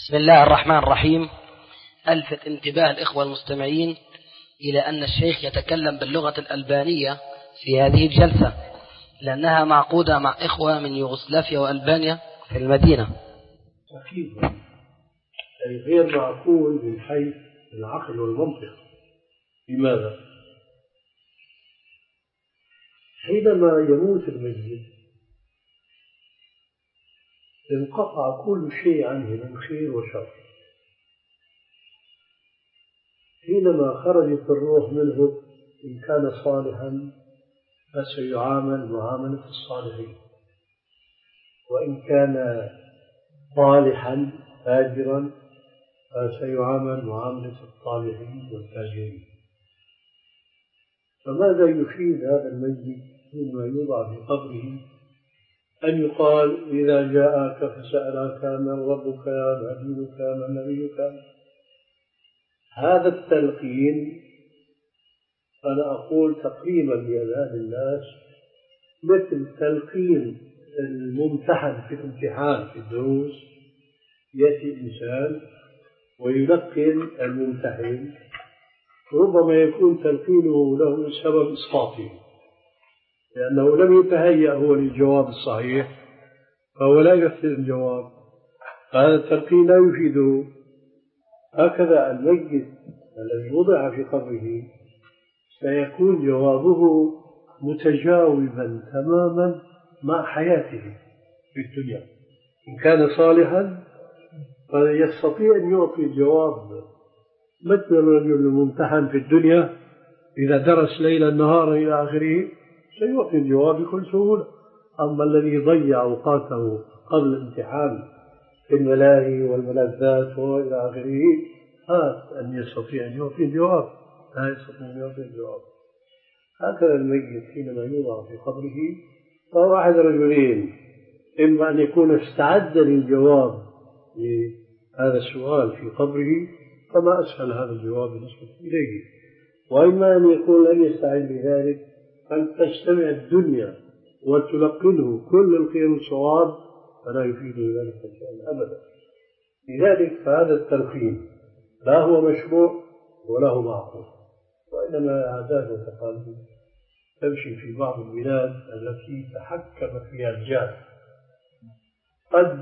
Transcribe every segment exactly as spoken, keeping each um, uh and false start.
بسم الله الرحمن الرحيم. ألفت انتباه الإخوة المستمعين إلى أن الشيخ يتكلم باللغة الألبانية في هذه الجلسة، لأنها معقودة مع إخوة من يوغوسلافيا وألبانيا في المدينة. أكيد أي غير معقول من حيث العقل والمنطق. لماذا؟ حينما يموت الميت انقطع كل شيء عنه من خير وشر. حينما خرجت الروح منه إن كان صالحا فسيعامل معاملة الصالحين، وإن كان صالحا فاجرا فسيعامل معاملة الطالحين والفاجرين. فماذا يفيد هذا الميت حينما يوضع في قبره أن يقال إذا جاءك فسألك من ربك ما دينك ما نبيك؟ هذا التلقين أنا أقول تقريبا لأذهان الناس مثل تلقين الممتحن في الامتحان في الدروس. يأتي إنسان ويلقن الممتحن، ربما يكون تلقينه له سبب إسقاطه لأنه لم يتهيأ هو للجواب الصحيح، فهو لا يفهم الجواب، هذا التلقين لا يفيده. هكذا الميت الذي وضع في قبره سيكون جوابه متجاوبا تماما مع حياته في الدنيا. إن كان صالحا فيستطيع أن يعطي الجواب مثل الرجل الممتحن في الدنيا إذا درس ليلا نهارا إلى آخره سيعطي الجواب بكل سهولة. أما الذي ضيع أوقاته قبل الامتحان في الملاهي والملذات وإلى آخره هذا أن يستطيع أن يعطي الجواب، لا يستطيع أن يعطي الجواب. هكذا الميت حينما يوضع في قبره فهو أحد رجلين: إما أن يكون استعد للجواب لهذا السؤال في قبره فما أسهل هذا الجواب بالنسبة إليه، وإما أن يكون لم يستعد لذلك أن تجتمع الدنيا وتلقنه كل الخير والصواب فلا يفيد ذلك شيئا أبدا. لذلك فهذا التلقين لا هو مشروع ولا هو معقول، وإنما عادات وتقاليد تمشي في بعض البلاد التي تحكم فيها الجهل. قد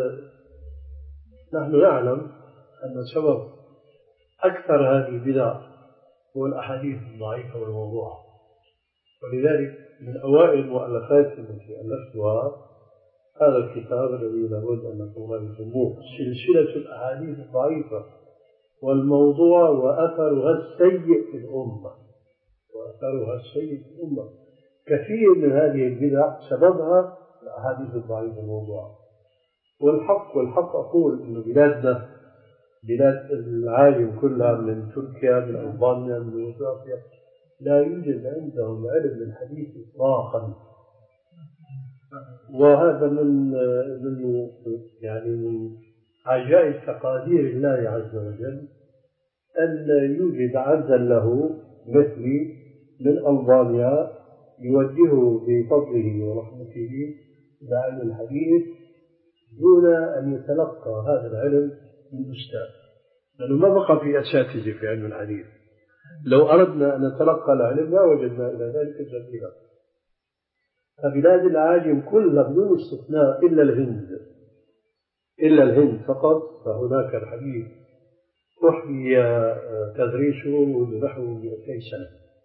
نحن نعلم أن سبب أكثر هذه البدع هو الأحاديث الضعيفة والموضوعة، ولذلك من أوائل المؤلفات التي ألفتها هذا الكتاب الذي لابد أن نقوم بسموه سلسلة الأحاديث الضعيفة والموضوع وأثرها السيء في الأمة وأثرها السيء في الأمة. كثير من هذه البدع سببها الأحاديث الضعيفة والموضوعة. والحق والحق أقول إن بلادنا بلاد العالم كلها من تركيا من ألبانيا من يوغوسلافيا لا يوجد عندهم علم الحديث إطلاقا، وهذا من من يعني من عجائب تقادير الله عز وجل أن يوجد عبدا له مثلي من ألبانيا يوجهه بفضله ورحمته إلى علم الحديث دون أن يتلقى هذا العلم من أستاذ، لأنه ما بقى في أساتذة في علم الحديث. لو أردنا أن نتلقى العلم لا وجدنا إلى ذلك سبيلا. فبلاد العاجم كلها بدون استثناء إلا الهند إلا الهند فقط فهناك الحديث أحيي تدريسه نحو مئتي سنة.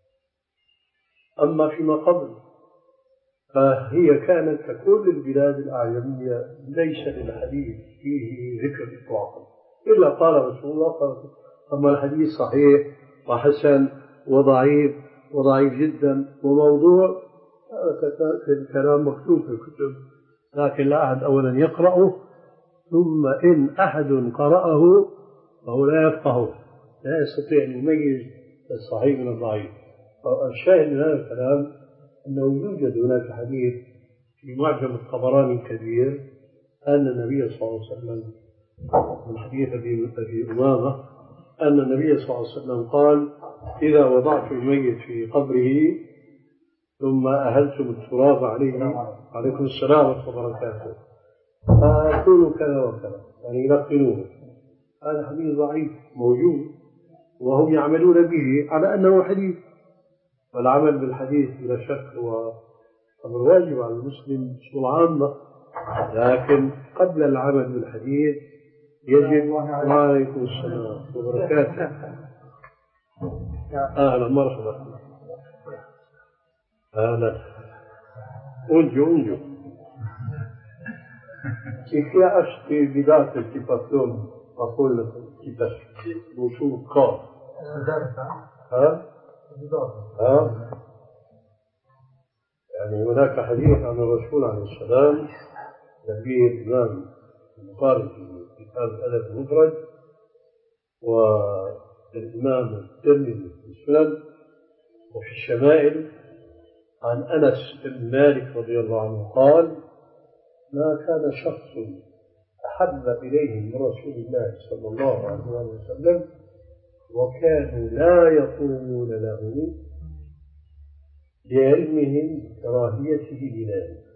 أما فيما قبل فهي كانت ككل البلاد الأعجمية ليس للحديث فيه ذكر إطلاقا إلا قال رسول الله صلى الله عليه وسلم. أما الحديث صحيح وحسن وضعيف وضعيف جدا وموضوع هذا الكلام مكتوب في الكتب، لكن لا أحد أولا يقرأه، ثم إن أحد قرأه فهو لا يفقهه، لا يستطيع أن يميز الصحيح من الضعيف. الشاهد من هذا الكلام أنه يوجد هناك حديث في معجم الطبراني الكبير أن النبي صلى الله عليه وسلم من حديث أبي أمامة أن النبي صلى الله عليه وسلم قال: إذا وضعت الميت في قبره ثم أهلتم التراب عليه عليكم السلام ورحمة الله وبركاته فقولوا كذا وكذا، يعني يلقنوه هذا حديث ضعيف موجود وهم يعملون به على أنه حديث، والعمل بالحديث بلا شك هو أمر واجب على المسلم بصورة عامة، لكن قبل العمل بالحديث يجب. وعليكم السلام وبركاته. أهلا مرحبا. أهلا. أنجو أنجو كيف يعيش في بداية الكتابون أقول كتاب وشو قال ها ها يعني هناك حديث عن الرسول عليه السلام فيه الإمام البخاري في كتاب الأدب المفرد والإمام الترمذي في السنن وفي الشمائل عن أنس بن مالك رضي الله عنه قال: ما كان شخص أحب إليه من رسول الله صلى الله عليه وسلم وكانوا لا يقومون له لعلمهم بكراهيته لذلك.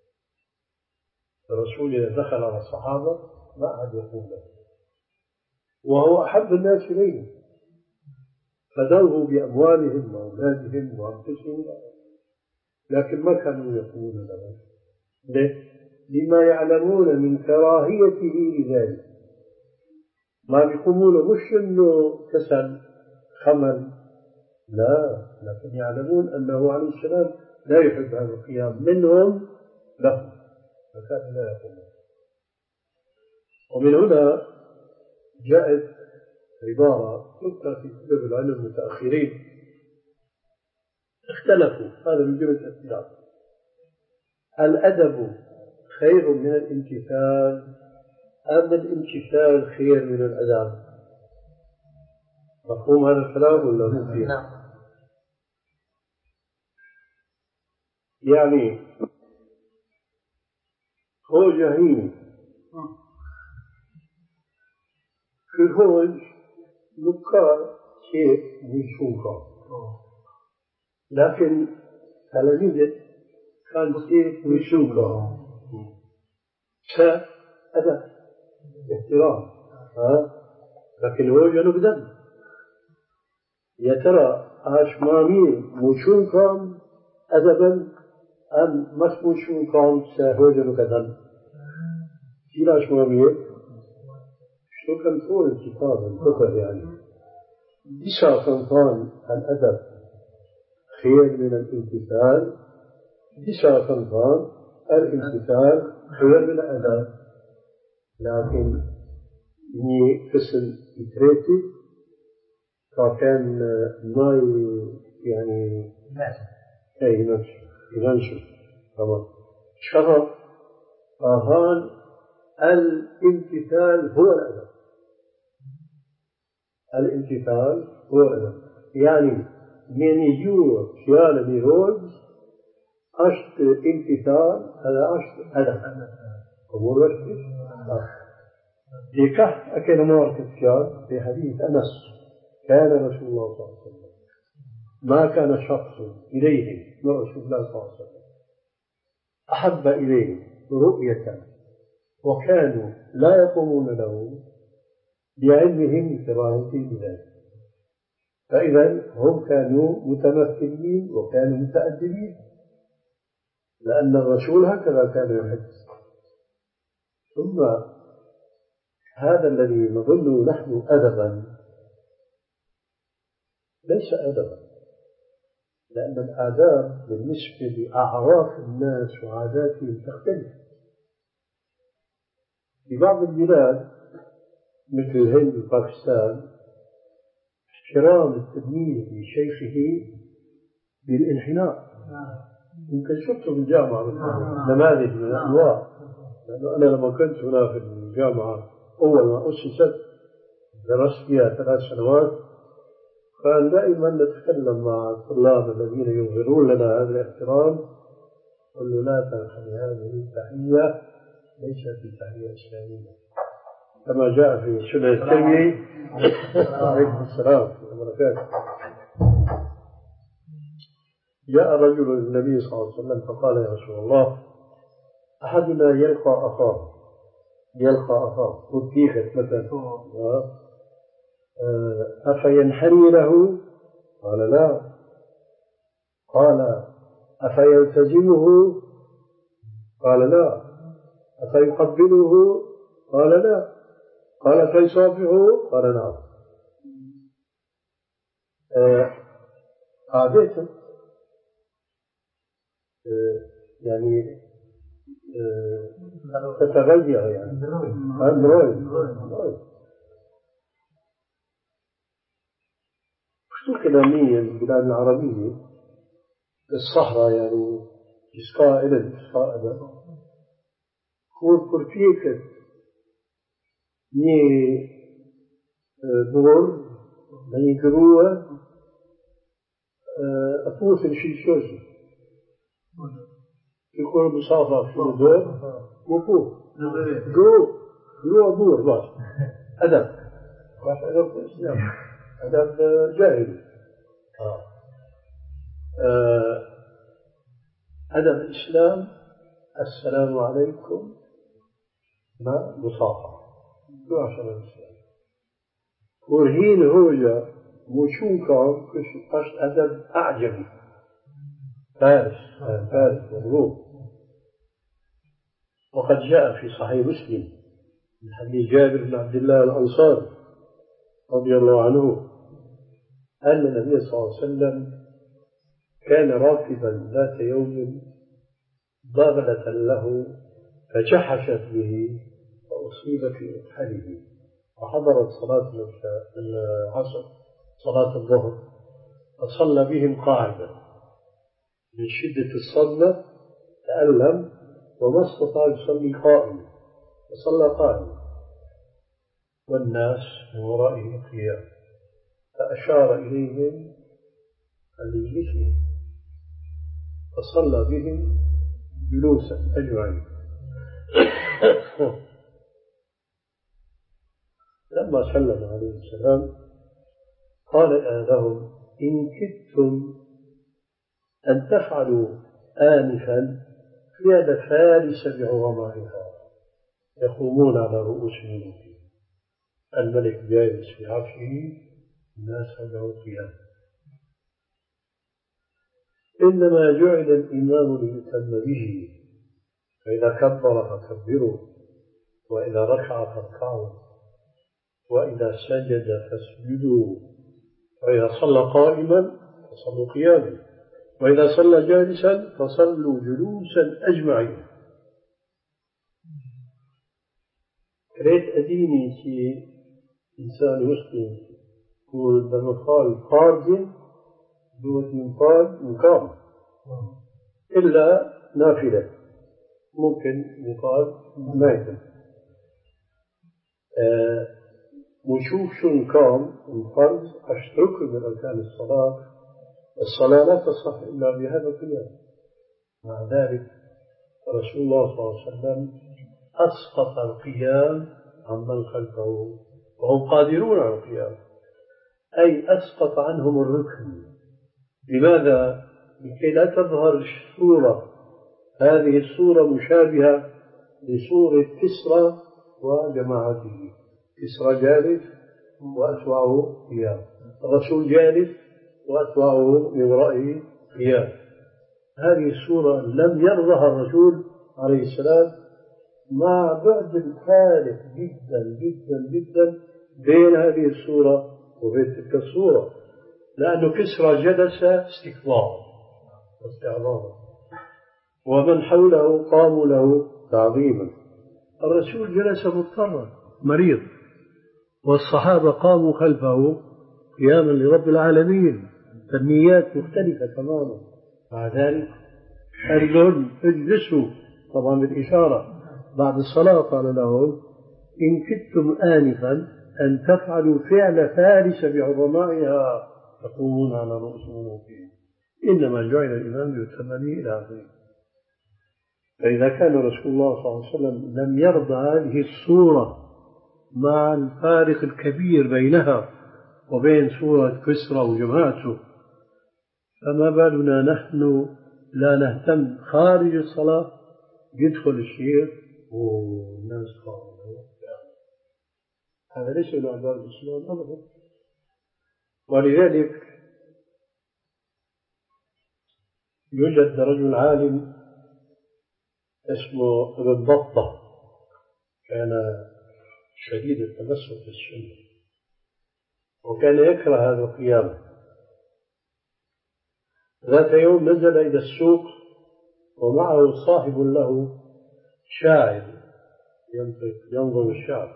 الرسول إذا دخل على الصحابة ما عاد يقول له، وهو أحب الناس إليه، فدوه بأموالهم وأولادهم وأنفسهم، لكن ما كانوا يقومون له. ليه؟ لما يعلمون من كراهيته لذلك. ما بيقومون مش إنه كسل خمل، لا، لكن يعلمون أنه عليه السلام لا يحب هذا القيام منهم له، فكانوا لا يقومون. ومن هنا جاءت عبارة تذكر في كتب العلم المتأخرين اختلفوا، هذا من جملة الاختلاف: الأدب خير من الامتثال أم الامتثال خير من الأدب؟ مفهوم هذا الكلام ولا مو فيه؟ نعم. يعني هو جهيم في الهوج نكار شيء بيشوفه، لكن تلاميذه كان شيء بيشوفه فأدب احترام، ها، لكن هو جنوب دم. يا ترى أشمامي مشوكم أدبا أم مش مشوكم سهوجن كذا؟ كلا أشمامي شو كان طول الكتاب الكتب يعني بشا كان الأدب خير من الامتثال، بشا كان الامتثال خير من الأدب، لكن إني فصل إتريتي فكان ما يعني أي ينشر ينشر تمام شرط فهان الامتثال هو الأدب. الامتثال هو الأدب يعني من يجوا خيال ميروز أشت امتثال هذا أشت أدب أمور وشي لكه أكل مارك الخيال في حديث أنس: كان رسول الله صلى الله عليه وسلم ما كان شخص إليه من رسول الله صلى الله عليه وسلم أحب إليه رؤية وكانوا لا يقومون له بعلمهم بكراهته بذلك. فإذا هم كانوا متمثلين وكانوا متأدبين، لأن الرسول هكذا كان يحب. ثم هذا الذي نظن نحن أدبا ليس أدبا، لأن الآداب بالنسبة لأعراف الناس وعاداتهم تختلف. في بعض البلاد مثل الهند وباكستان احترام التلميذ لشيخه بالانحناء. يمكن شفته في الجامعة نماذج من الأنواع، لأنه أنا لما كنت هنا في الجامعة أول ما أسست درست فيها ثلاث سنوات، كان دائما نتكلم مع الطلاب الذين يظهرون لنا هذا الاحترام، قل له: لا تنحني، هذه التحية ليست بتحية إسلامية كما جاء في سنة الترمذي. عليكم السلام وبركاته. جاء رجل للنبي صلى الله عليه وسلم فقال: يا رسول الله، أحدنا يلقى أخاه يلقى أخاه وتيخت مثلا أفينحني له؟ قال لا. قال أفيلتزمه؟ قال لا. أفيقبله؟ قال لا. قال فيصافحه؟ قال نعم. عادة آه يعني آه تتغير يعني شو كلامية البلاد العربية الصحراء يعني إسقاء إلى إسقاء إلى كور كورتيك ني دور ني كروة أفوس الشيء شوشي يكون مسافر في الدور وفوق جو جو دور باش أدب باش أدب الإسلام أدب جاهلي أدب الإسلام السلام عليكم ما مصافحة شو عشان الإسلام ورهين هوجة مشوكا كش أدب أعجمي فارس فارس والروم. وقد جاء في صحيح مسلم من حديث جابر بن عبد الله الأنصاري رضي الله عنه أن النبي صلى الله عليه وسلم كان راكبا ذات يوم ضغلة له فجحشت به فأصيب في أكحله وحضرت صلاة العصر صلاة الظهر فصلى بهم قاعدا من شدة الصدمة تألم وما استطاع يصلي قائما فصلى قائما والناس من ورائه قيام فأشار إليهم أن يجلسوا فصلى بهم جلوسا أجمعين. لما سلم عليه السلام قال لهم إن كدتم أن تفعلوا آنفا فعل فارس بعظمائها يقومون على رؤوس ملوكهم. الملك جالس في عرشه الناس حوله قيام. إنما جعل الإمام ليتم به فإذا كبر فكبروا وإذا ركع فاركعوا وإذا سجد فاسجدوا وإذا صلى قائما فصلوا قياما وإذا صلى جالسا فصلوا جلوسا أجمعين. كريت أديني شيء إنسان مسلم يقول بمقال قاضي دوت من قال مقام إلا نافلة ممكن يقال نايتم آه وشوف شو نقام الفرض أشترك من أركان الصلاة. الصلاة لا تصح إلا بهذا القيام. مع ذلك رسول الله صلى الله عليه وسلم أسقط القيام عمن خلفه وهم قادرون على القيام أي أسقط عنهم الركن. لماذا؟ لكي لا تظهر الصورة هذه الصورة مشابهة لصورة كسرى وجماعته. كسرى جالس وأتباعه قيام الرسول جالس وأتباعه من ورائه قيام. هذه الصورة لم يرضها الرسول عليه السلام مع بعد الفارق جدا جدا جدا بين هذه الصورة وبين تلك الصورة لأنه كسرى جلس استكبارا واستعظاما ومن حوله قاموا له تعظيما. الرسول جلس مضطرا مريض والصحابة قاموا خلفه قياما لرب العالمين. النيات مختلفة تماما. مع ذلك قال لهم اجلسوا طبعا بالإشارة بعد الصلاة. قال لهم إن كدتم آنفا أن تفعلوا فعل فارس بعظمائها تقومون على رؤوس ملوكهم. إنما جعل الإمام ليتم به إلى آخره. فإذا كان رسول الله صلى الله عليه وسلم لم يرضى هذه الصورة مع الفارق الكبير بينها وبين صورة كسرى وجماعته فما بالنا نحن لا نهتم خارج الصلاة يدخل الشيخ والناس خارج هذا ليس من أعذار الإسلام أبدا. ولذلك يوجد رجل عالم اسمه ابن بطة، كان شديد التمسك بالسنة وكان يكره هذا القيام. ذات يوم نزل إلى السوق ومعه صاحب له شاعر ينظم الشعر،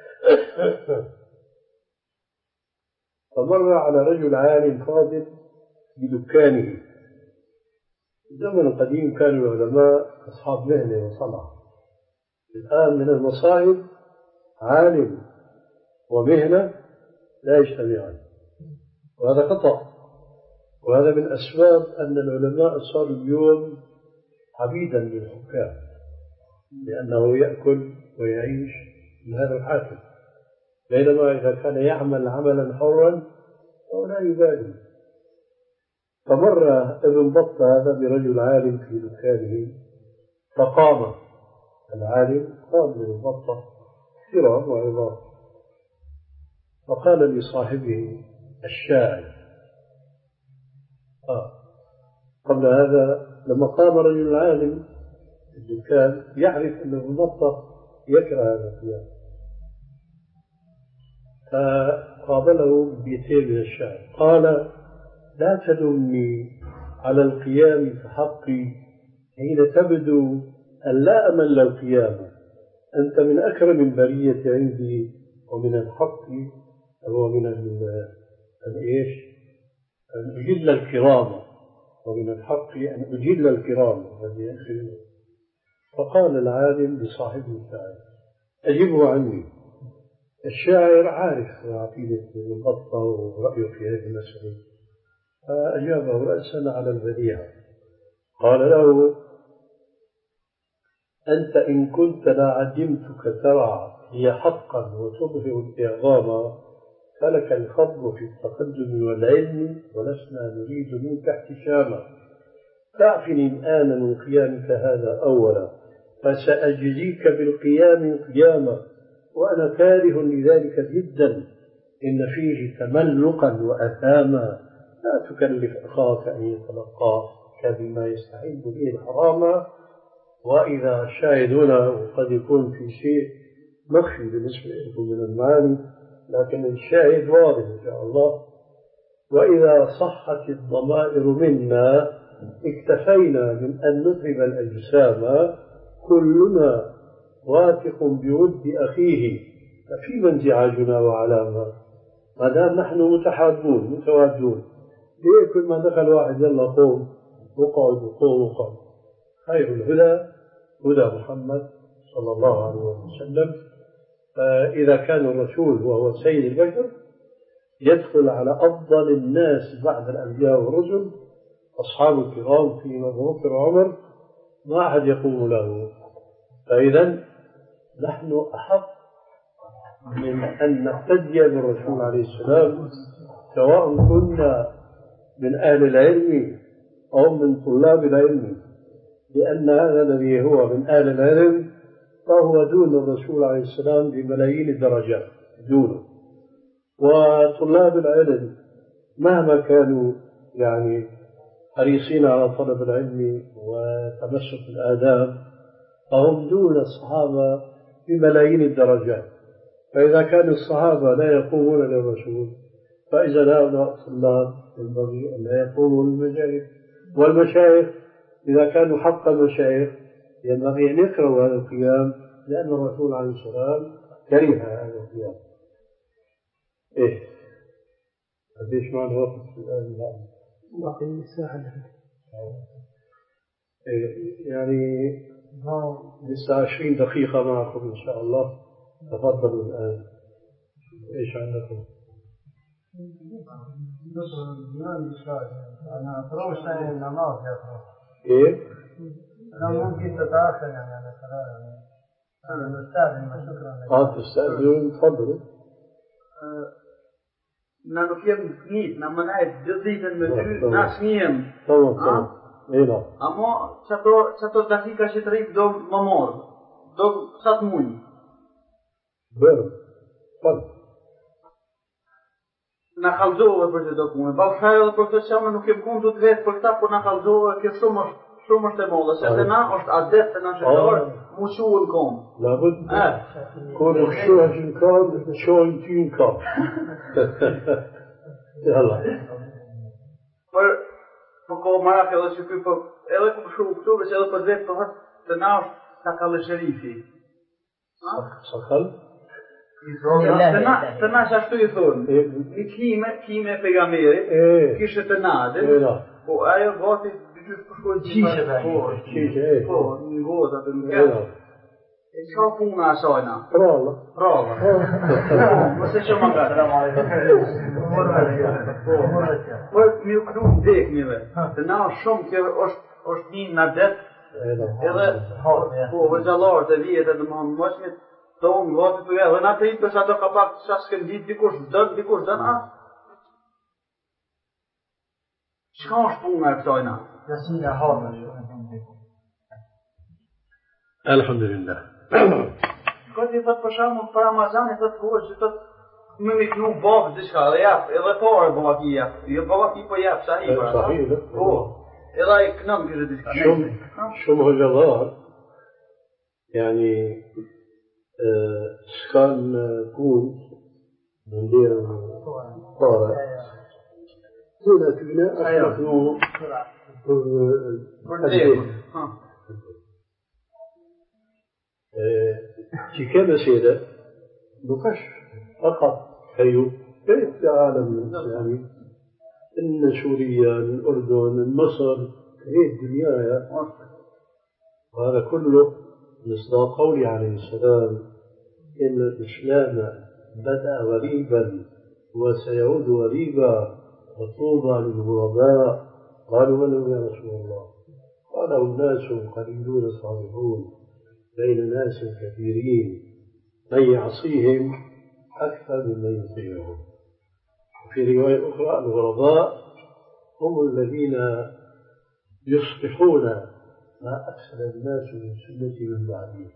فمر على رجل عالم فاضل بدكانه. في الزمن القديم كانوا العلماء أصحاب مهنة وصنعة، الآن من المصائب عالم ومهنة لا يجتمعان، وهذا خطأ. وهذا من أسباب أن العلماء صاروا اليوم عبيدا للحكام، لأنه يأكل ويعيش من هذا الحاكم، بينما إذا كان يعمل عملا حرا فهو لا يبالي. فمر ابن بطة هذا برجل عالم في دكانه، فقام العالم، قام ابن بطة احترام وعظام، فقال لصاحبه الشاعر آه. قبل هذا لما قام رجل العالم في الدكان يعرف أن ابن بطة يكره هذا القيام، فقابله ببيتين من الشعر، قال: لا تلمني على القيام فحقي حين تبدو أن لا أمل القيام، أنت من أكرم البرية عندي، ومن الحق ومن الإيش أن أجل الكرام، ومن الحق أن أجل الكرام. فقال العالم لصاحبه الشاعر: أجبه عني. الشاعر عارف عقيدة ابن بطة ورأيه في هذه المسألة، فأجابه رأسا على البديهة، قال له: أنت إن كنت لعدمتك ترى هي حقا وتظهر الإعظام، فلك الفضل في التقدم والعلم، ولسنا نريد منك احتشاما. فاعفني الآن من قيامك هذا أولا، فسأجزيك بالقيام قياما، وأنا كاره لذلك جدا، إن فيه تملقا وأثاما. لا تكلف أخاك أن يتلقاك بما يستعد به الحرام. وإذا شاهدنا وقد يكون في شيء مخفي بالنسبة لكم من المعاني، لكن الشاهد واضح إن شاء الله. وإذا صحت الضمائر منا اكتفينا من أن نتعب الأجسام، كلنا واثق بود أخيه، ففيما انزعاجنا وعلامة؟ ما دام نحن متحابون متوادون، ليه كل ما دخل واحد يلا قوم وقعد وقوم وقعد؟ خير الهدى هدى محمد صلى الله عليه وسلم. فإذا كان الرسول وهو سيد البشر يدخل على أفضل الناس بعد الأنبياء والرسل أصحاب الكرام في أبو بكر وعمر، ما أحد يقوم له. فإذا نحن أحق من أن نقتدي بالرسول عليه السلام، سواء كنا من أهل العلم أو من طلاب العلم، لأن هذا الذي هو من أهل العلم فهو دون الرسول عليه السلام بملايين الدرجات دونه. وطلاب العلم مهما كانوا يعني حريصين على طلب العلم وتمسك الآداب، فهم دون الصحابة بملايين الدرجات. فإذا كان الصحابة لا يقومون للرسول، فإذا هؤلاء الطلاب ينبغي أن لا يقوموا للمشايخ، والمشايخ إذا كانوا حق المشايخ ينبغي أن يكرهوا هذا القيام، لأن الرسول عليه السلام كره هذا القيام. إيه قديش معنا وقت الآن؟ باقي الساعة. إيه يعني لسه عشرين دقيقة معكم إن شاء الله. تفضلوا الآن. إيش عندكم؟ أنا أتروش ثاني النماذج يا أخي. إيه؟ أنا ممكن تتأخر يعني على الصلاة. أنا مستأذن شكرا. آه تستأذنون تفضلوا. När de fick kniv, när man är dödligen med du, när snien. تمام تمام. إيه نعم. أما شتو شتو دقيقة شتريب دوم ممر. دوم سات موني. Bërë, falë. Na kallëzove për të do punë. Ballfare edhe për të qamë nuk kem kundu të vetë për ta, por na kallëzove kjo shumë është shumë është e mollë, se të na është adet të na shëtorë, mu shuën komë. La vëtë, kur nuk shuën që në kamë, në shuën ty në kamë. Jalla. Për, për kohë marak edhe që kjo, edhe ku për shumë këtu, veç edhe për vetë për hëtë të na është sakallë sherifi. Sakallë? Të na që ashtu i thonë, një kime, kime e pegamerit, kishe të nadën, po ajo gati dyqysh përshkojnë qisheve. Qishe, e. Po, një gotë atë në kërë. E qka puna asajna? Pralla. Pralla. Mëse që më gatë. Po, mi u kënu deknive, të na shumë kjo është një në detë, edhe, po, vëgjallarët e vijet e dhe më më mëshmit, tonë, vëtë të e, dhe nga të i përsa do ka pak të shasë këndit, dikush dënë, dikush dënë, a? Qëka është puna e këtojna? Jasina hatë. Alhamdulillah. Këtë i thëtë për shamu, për Ramazan i thëtë kohë që thëtë me mi kënu babë diçka, dhe japë, edhe pare baba ki japë, jo baba ki po japë, sahi për ata. Sahi, dhe. Po, edhe i kënëm kështë diçka. Shumë, shumë hëgjallar, yani, s'kan punë në ndirën pare, këna këna është kënu për ndirën. që keme sede, nuk është fakat heju, كيف في عالم الإسلامي إن سوريا الأردن مصر هي الدنيا وهذا كله مصداق قولي عليه السلام إن الإسلام بدأ غريبا وسيعود غريبا وطوبى للغرباء قالوا من يا رسول الله قال الناس قليلون صالحون بين ناس كثيرين من يعصيهم أكثر ممن يطيعهم. وفي رواية أخرى الغرباء هم الذين يصلحون ما أكثر الناس من سنة من بعدهم.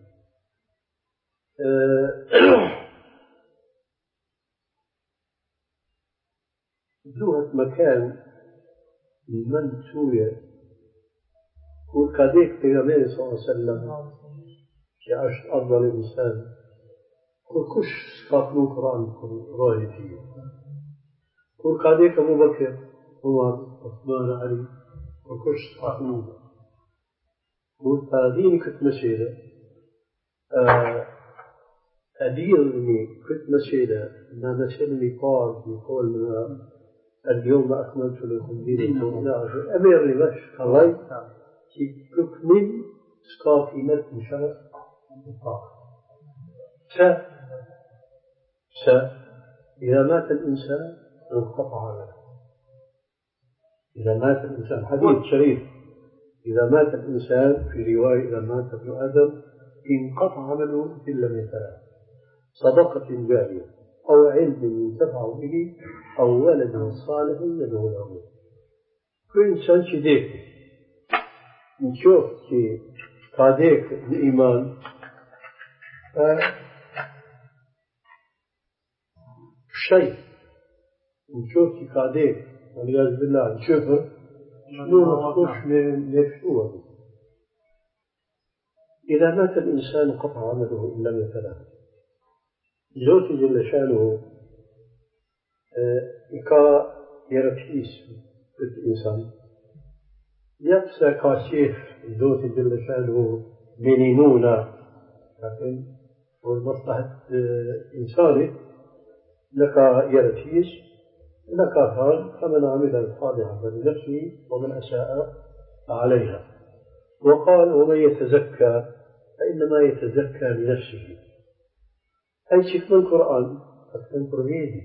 ذوهت مكان من سوريا وكذلك النبي صلى الله عليه وسلم كعشت أفضل الإنسان وكش سقطوا قرآن رايتي وكذلك أبو بكر عمر عثمان علي وكش سقطوا وهذه كنت مسيرة أديرني كنت مسيرة ما مسيرني قال يقول اليوم أكملت لكم دينكم أميرني باش خلاي تكمل سقاطيمة مشارف س س إذا مات الإنسان انقطع عمله. إذا مات الإنسان حديث شريف إذا مات الإنسان في رواية إذا مات ابن آدم انقطع عمله إلا من ثلاث صدقة جارية أو علم ينتفع به أو ولد صالح يدعو له. كل إنسان شديد نشوف في قاديك الإيمان شيء نشوف في قاديك والعياذ بالله نشوفه شنو نخش من يشوفه. إذا مات الإنسان قطع عمله إلا من ثلاث. زوجي جل شأنه إكا يرتيس الإنسان يبسى كاشيخ زوجي جل شأنه بنينونا لكن والمصلحة إنساني لك يرتيس لك هذا فمن عمل صالحا فلنفسه ومن أساء عليها. وقال ومن يتزكى فإنما يتزكى لنفسه. أي شيء من القرآن أكثر برهيدي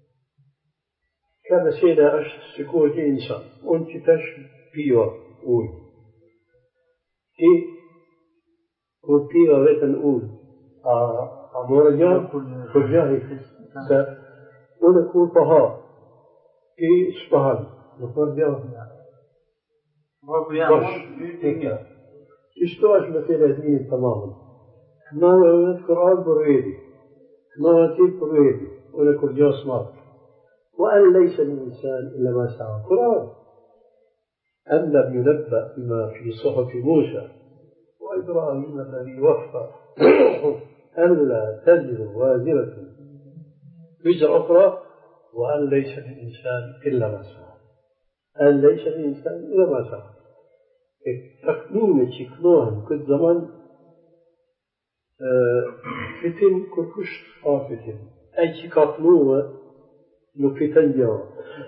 كان سيدا أشت سكوت إنسان وانت تش بيوا أول إيه قلت بيوا بيتا أول أمورجا فرجاهي ونكون طهار إيه إسبهان نقول بيوا باش إشتواش مثل هذه تماما ما هو القرآن برهيدي نواتي برويدي ولكل جوس مارك وأن ليس الإنسان إلا ما سعى القرآن أم لم ينبأ بما في صحف موسى وإبراهيم الذي وفى ألا تزر وازرة وزر أخرى وأن ليس الإنسان إلا ما سعى أن ليس الإنسان إلا ما سعى تكنون تكنوهم كل زمان فتن كركش آفتن أي تكنوه نفتن جوا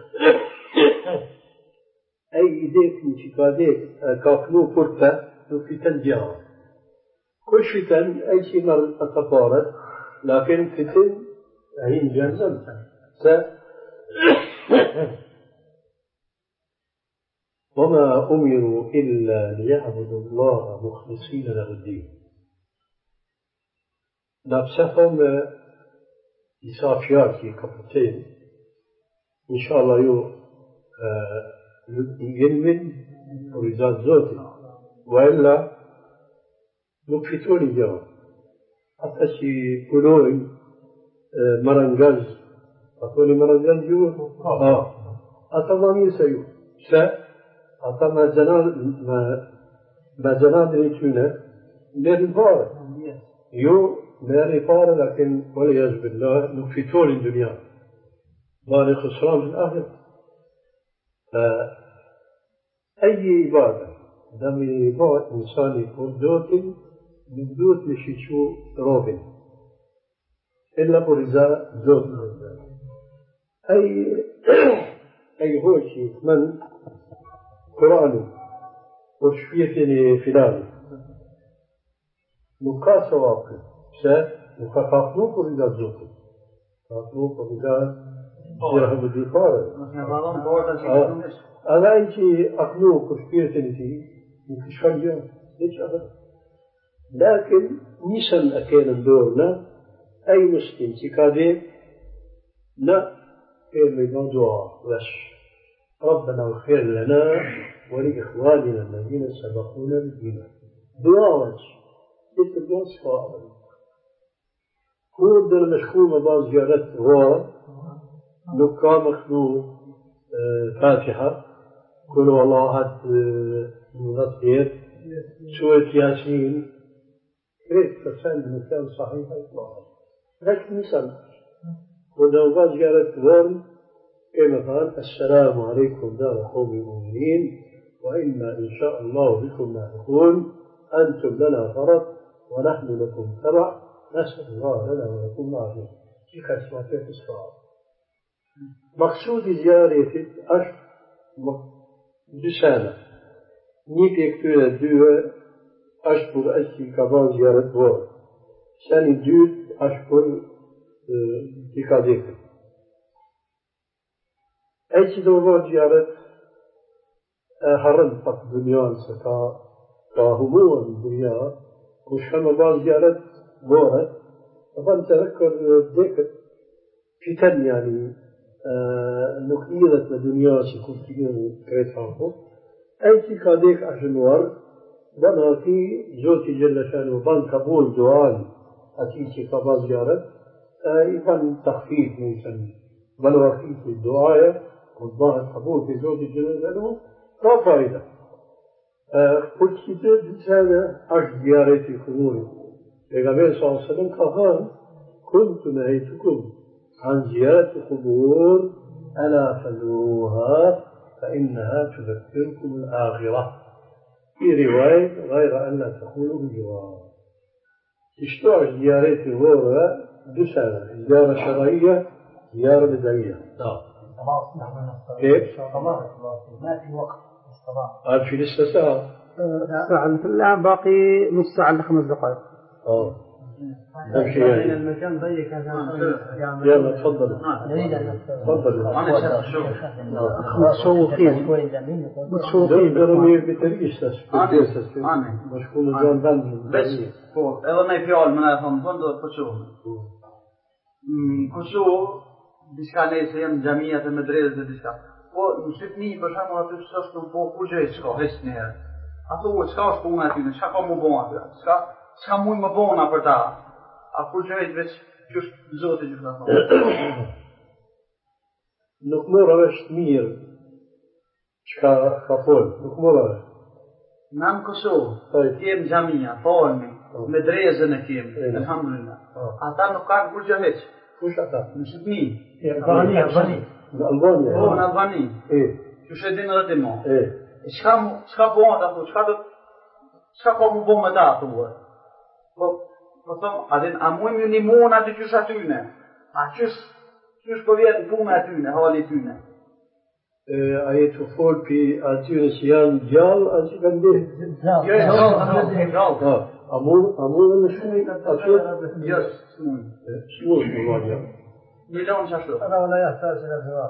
أي إيديك نتكاديك كافنو فرطة نفتن جوا كل فتن أي شيء مر أتفارد لكن فتن هين جنة س وما أمروا إلا ليعبدوا الله مخلصين له الدين نفسهم يسافياتي كفتين إن شاء الله يو ينمن ورزاد زوتي وإلا نكفتوني جوا حتى شي كلوي مرنجاز أقولي مرنجاز يو آه أتمامي سيو س أتما زناد ما ما زناد ريتونا نرفار يو نرفار لكن والعياذ بالله نكفتوني الدنيا مال خسران في الآخرة أي عبادة دم عبادة إنسان يكون دوت بدوت مشيشو روبن إلا برزاء زوت أي أي هوشي من قرآن وشفيتني فلان مكاسة واقع سا مكافنو برزاء زوت كافنو برزاء درهم الدفار. أنا أنتي أقنو كشفيتني فيه مكشفية ليش أبدا. لكن نيسان أكيد دورنا أي مسلم تكادي لا إلا موضوع وش ربنا اغفر لنا ولإخواننا الذين سبقونا بالإيمان. دعاء وش يتبع صفاء. كل در مشكومة بعض زيارات هو نكا مخلو فاتحة كل والله هاد نغطير سورة ياسين كيف تسأل المكان صحيح إطلاقا لكن مثلا ولو بعض زيارات ورم كما قال السلام عليكم دار قوم المؤمنين وإنا إن شاء الله بكم لاحقون أنتم لنا فرط ونحن لكم تبع نسأل الله لنا ولكم معافية في كسوة في الصلاة مقصود زيارة أشهر دسانة نيت يكتوى دو أشهر أشي كبار زيارة وار سنة دو أشهر تكاديك أشي دو زيارة هرن فقط دنيا سكا كهموم الدنيا مش هم بعض زيارة وار طبعا تذكر ذكر فتن يعني نقيضة الدنيا سيكون كثير كريت عنه أي شيء كاديك عشانوار بناكي زوجي جل شانه بان قبول دعاء أتيتي قبل زيارة يبان تخفيف ممكن بناكي في الدعاء والظاهر قبول في زوجي جل شانه لا فائدة قلت كده هذا عشر زيارتي خموري لقبل صلى الله عليه وسلم قال كنت نهيتكم عن زيارة القبور ألا فزوروها فإنها تذكركم الآخرة في رواية غير أن لا تقولوا بالجوار تشتوع زيارة الغورة دسنة زيارة شرعية زيارة بدعية كيف؟ ما في وقت الصلاة قال في لسه ساعة ساعة الآن باقي نص ساعة لخمس دقائق اه امشي يعني المكان ضيق يلا تفضل تفضل متشوقين متشوقين درمي بتريش تسفير مشكون جان بند بس إذا ما في عال من أفهم فندق كشوف كشوف ديشكا نيسيم جميع المدرسة ديشكا ومشتني بشام ما تشتغل فوق وجه شكا هسنير أصلا شكا شكونا فينا شكا مبونا فينا شكا شكا مو مبونا بردا أقول شيء بس Qështë zotë gjithë në thonë? Nuk mora është mirë çka ka folë, nuk mora është. Na në Kosovë, kemë xhamia, falmi, medrezën e kemë, elhamdulillah. Ata nuk kanë kur gjë heq. Kush ata? Në Shqipni. Në Albani, Albani. Në Albani. Po, në Albani. E. Që shedin edhe ti mo. E. Çka çka po ata thu, çka do çka po më bën me ta thua. Po, po thon, a din a mund ju nimon aty që është atyne. A ç'është ç'është po vjen puna atyne, hali tyne. A jetë të folë për atyre që janë gjallë, a që kanë dhe? Jo, jo, gjallë. A mund dhe në shumë atyre? Jo, shumë. Shumë më marja. Një lonë që ashtu. أنا ولا يحتاج إلى جواب.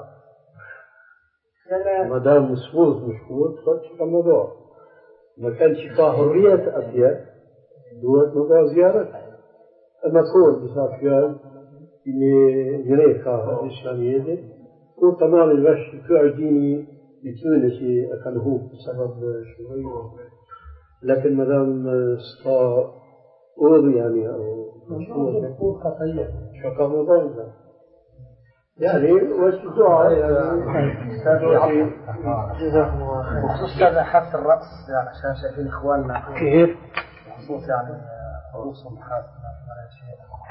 Ma da më smurës më shkuët, thot që ka më do. Në kanë që ka hërrijet atje, duhet më ka zjarët. E më thonë, disa fjallë, një njërej ka islamiyeti, kur të marrin vesh ky është dini i tyre që e kanë humbur për sebab shurujë. Lakin më dam s'ka udhë yani au يكون خطية. شو ka më bëjnë. يعني وش الدعاء بخصوص هذا حافة الرأس يعني عشان شايفين إخواننا كيف؟ بخصوص يعني رؤوسهم حافة ولا شيء.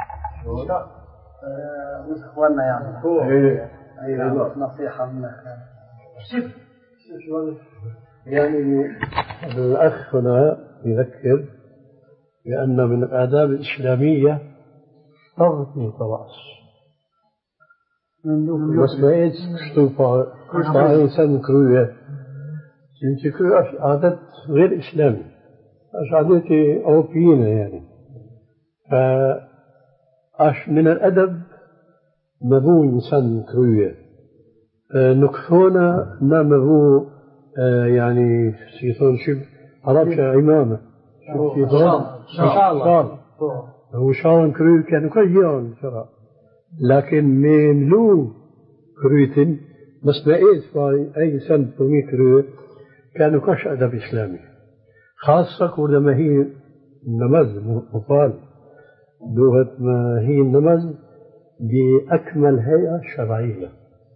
مثل إخواننا يعني. ايه نصيحة منك. يعني الأخ هنا يذكر بأن من الآداب الإسلامية تغطية الرأس. بس ما إيش شتوفا ما إنسان كروية. çünkü كروية عادة غير إسلامي. أش عادة أوروبيين يعني. فأش من الأدب مبو إنسان كروية. نكثونا ما مبو يعني سيطان شب عربش عمامة. شيطان شال. هو شال كروية كانوا كيان شرا. لكن من لو كرويتن بس ما إيش أي سنة بمي كروية كانوا كش أدب إسلامي خاصة كل ما هي النمز مطال لغة ما هي النمز بأكمل هيئة شرعية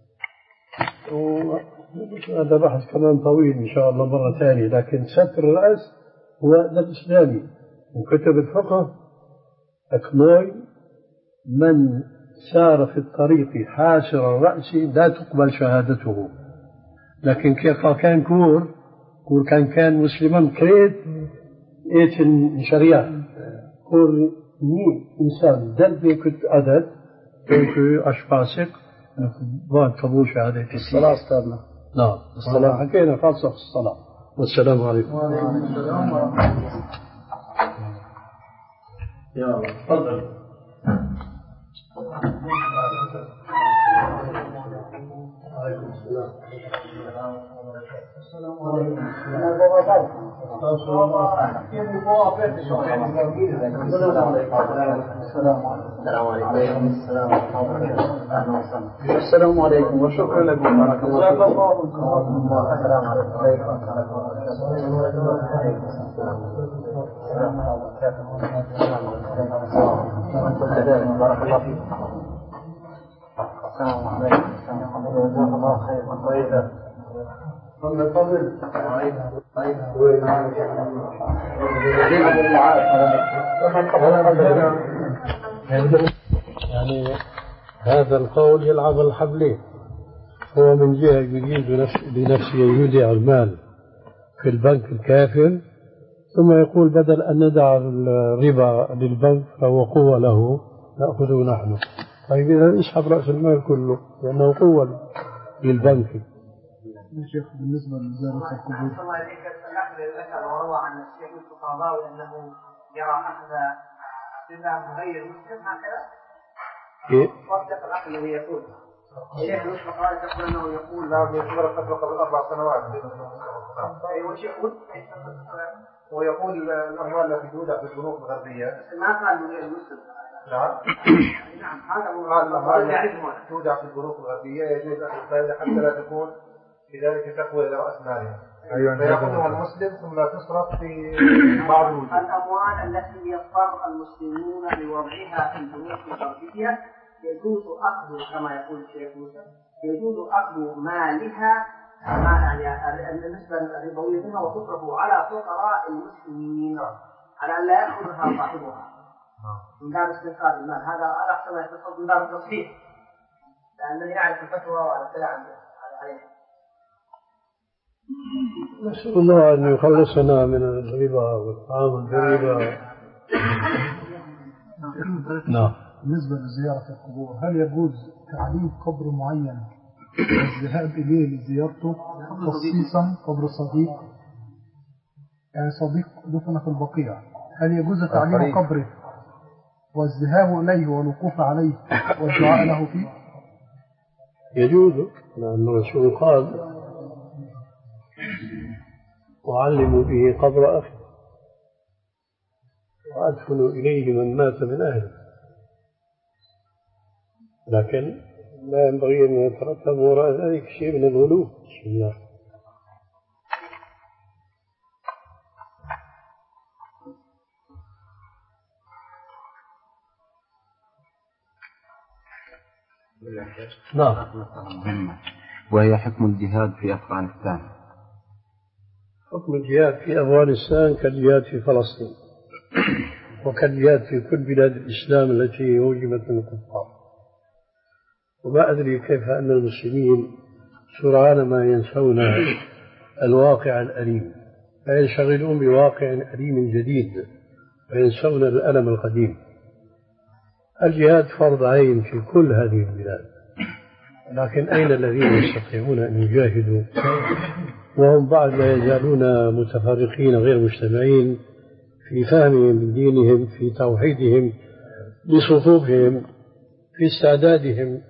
وهذا بحث كمان طويل إن شاء الله مرة ثانية لكن ستر الرأس هو أدب إسلامي وكتب الفقه أكمل من سار في الطريق حاسر الرأس لا تقبل شهادته لكن كيف كان كور كور كان كان مسلما كريت ايش الشريعة كور ني إنسان دل كنت أدد كنت أشفاسق بعد قبول شهادة الصلاة أستاذنا. نعم الصلاة حكينا خاصة في الصلاة. والسلام عليكم. وعليكم السلام ورحمة الله. يا الله تفضل. عليكم السلام. السلام عليكم. السلام عليكم وشكرا لكم. بارك الله فيكم. السلام عليكم. بارك الله فيكم. السلام عليكم. جزاك الله خيرا. طيب. من قبل طيب يعني هذا القول يلعب الحبلين هو من جهة يريد بنفسه يودع المال في البنك الكافر ثم يقول بدل أن ندع الربا للبنك فهو قوة له نأخذه نحن. طيب إذا اسحب رأس المال كله لأنه قوة للبنك. شيخ بالنسبة لزيارة القبور. الله إليك الأخذ الأثر وروى عن الشيخ الفقهاوي أنه يرى أخذ سلام غير مسلم هكذا. إيه؟ صدق الأخ الذي يقول. الشيخ الفقهاوي يقول أنه يقول لا يعتبر الفتوى قبل أربع سنوات. أي وش يقول؟ ويقول الأموال التي تودع في البنوك الغربية. ما كان غير مسلم. نعم. نعم هذا هو الأموال التي تودع في البنوك الغربية يجوز أن تستهدف حتى لا تكون لذلك تقوى إلى رأس مالها. فيأخذها المسلم ثم تصرف في بعض الوجوه. الأموال التي يضطر المسلمون لوضعها في البنوك الغربية يجوز أخذ كما يقول الشيخ موسى يجوز أخذ مالها يعني النسبة الربوية منها وتصرف على فقراء المسلمين على أن لا يأخذها صاحبها من باب استنقاذ المال. هذا على أحسن ما يتصرف من باب التصحيح لأنه يعرف الفتوى والاطلاع عليها. نسأل الله أن يخلصنا من الربا والطعام بالربا. نعم. بالنسبة لزيارة القبور هل يجوز تعليم قبر معين والذهاب إليه لزيارته خصيصا قبر صديق يعني صديق دفن في البقيع هل يجوز تعليم قبره والذهاب إليه والوقوف عليه والدعاء له فيه؟ يجوز لأن الرسول قال وعلموا به قبر أخي وأدفنوا إليه من مات من أهله، لكن لا ينبغي أن يترتب وراء ذلك شيء من الغلو. بسم الله. نعم. وهي حكم الجهاد في أفغانستان. حكم الجهاد في أفغانستان كالجهاد في فلسطين وكالجهاد في كل بلاد الإسلام التي هوجمت من الكفار. وما أدري كيف أن المسلمين سرعان ما ينسون الواقع الأليم فينشغلون بواقع أليم جديد وينسون الألم القديم. الجهاد فرض عين في كل هذه البلاد، لكن أين الذين يستطيعون أن يجاهدوا وهم بعد لا يزالون متفرقين غير مجتمعين في فهمهم من دينهم، في توحيدهم بصفوفهم، في استعدادهم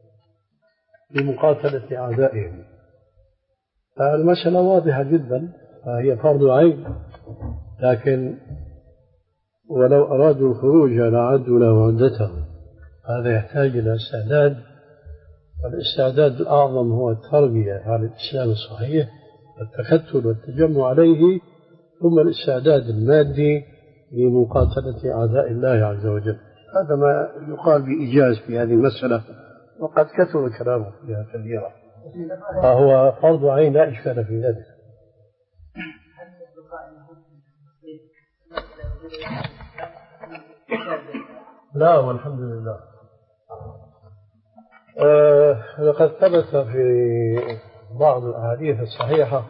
لمقاتلة أعدائهم. المسألة واضحة جدا فهي فرض عين، لكن ولو أرادوا الخروج لأعدوا له عدته. هذا يحتاج إلى استعداد، والاستعداد الأعظم هو التربية على الإسلام الصحيح والتكتل والتجمع عليه، ثم الاستعداد المادي لمقاتلة أعداء الله عز وجل. هذا ما يقال بإيجاز في هذه المسألة، وقد كثر كلامه فيها كثيرا، فهو فرض عين لا إشكال في ذلك. لا والحمد لله. آه لقد ثبت في بعض الأحاديث الصحيحة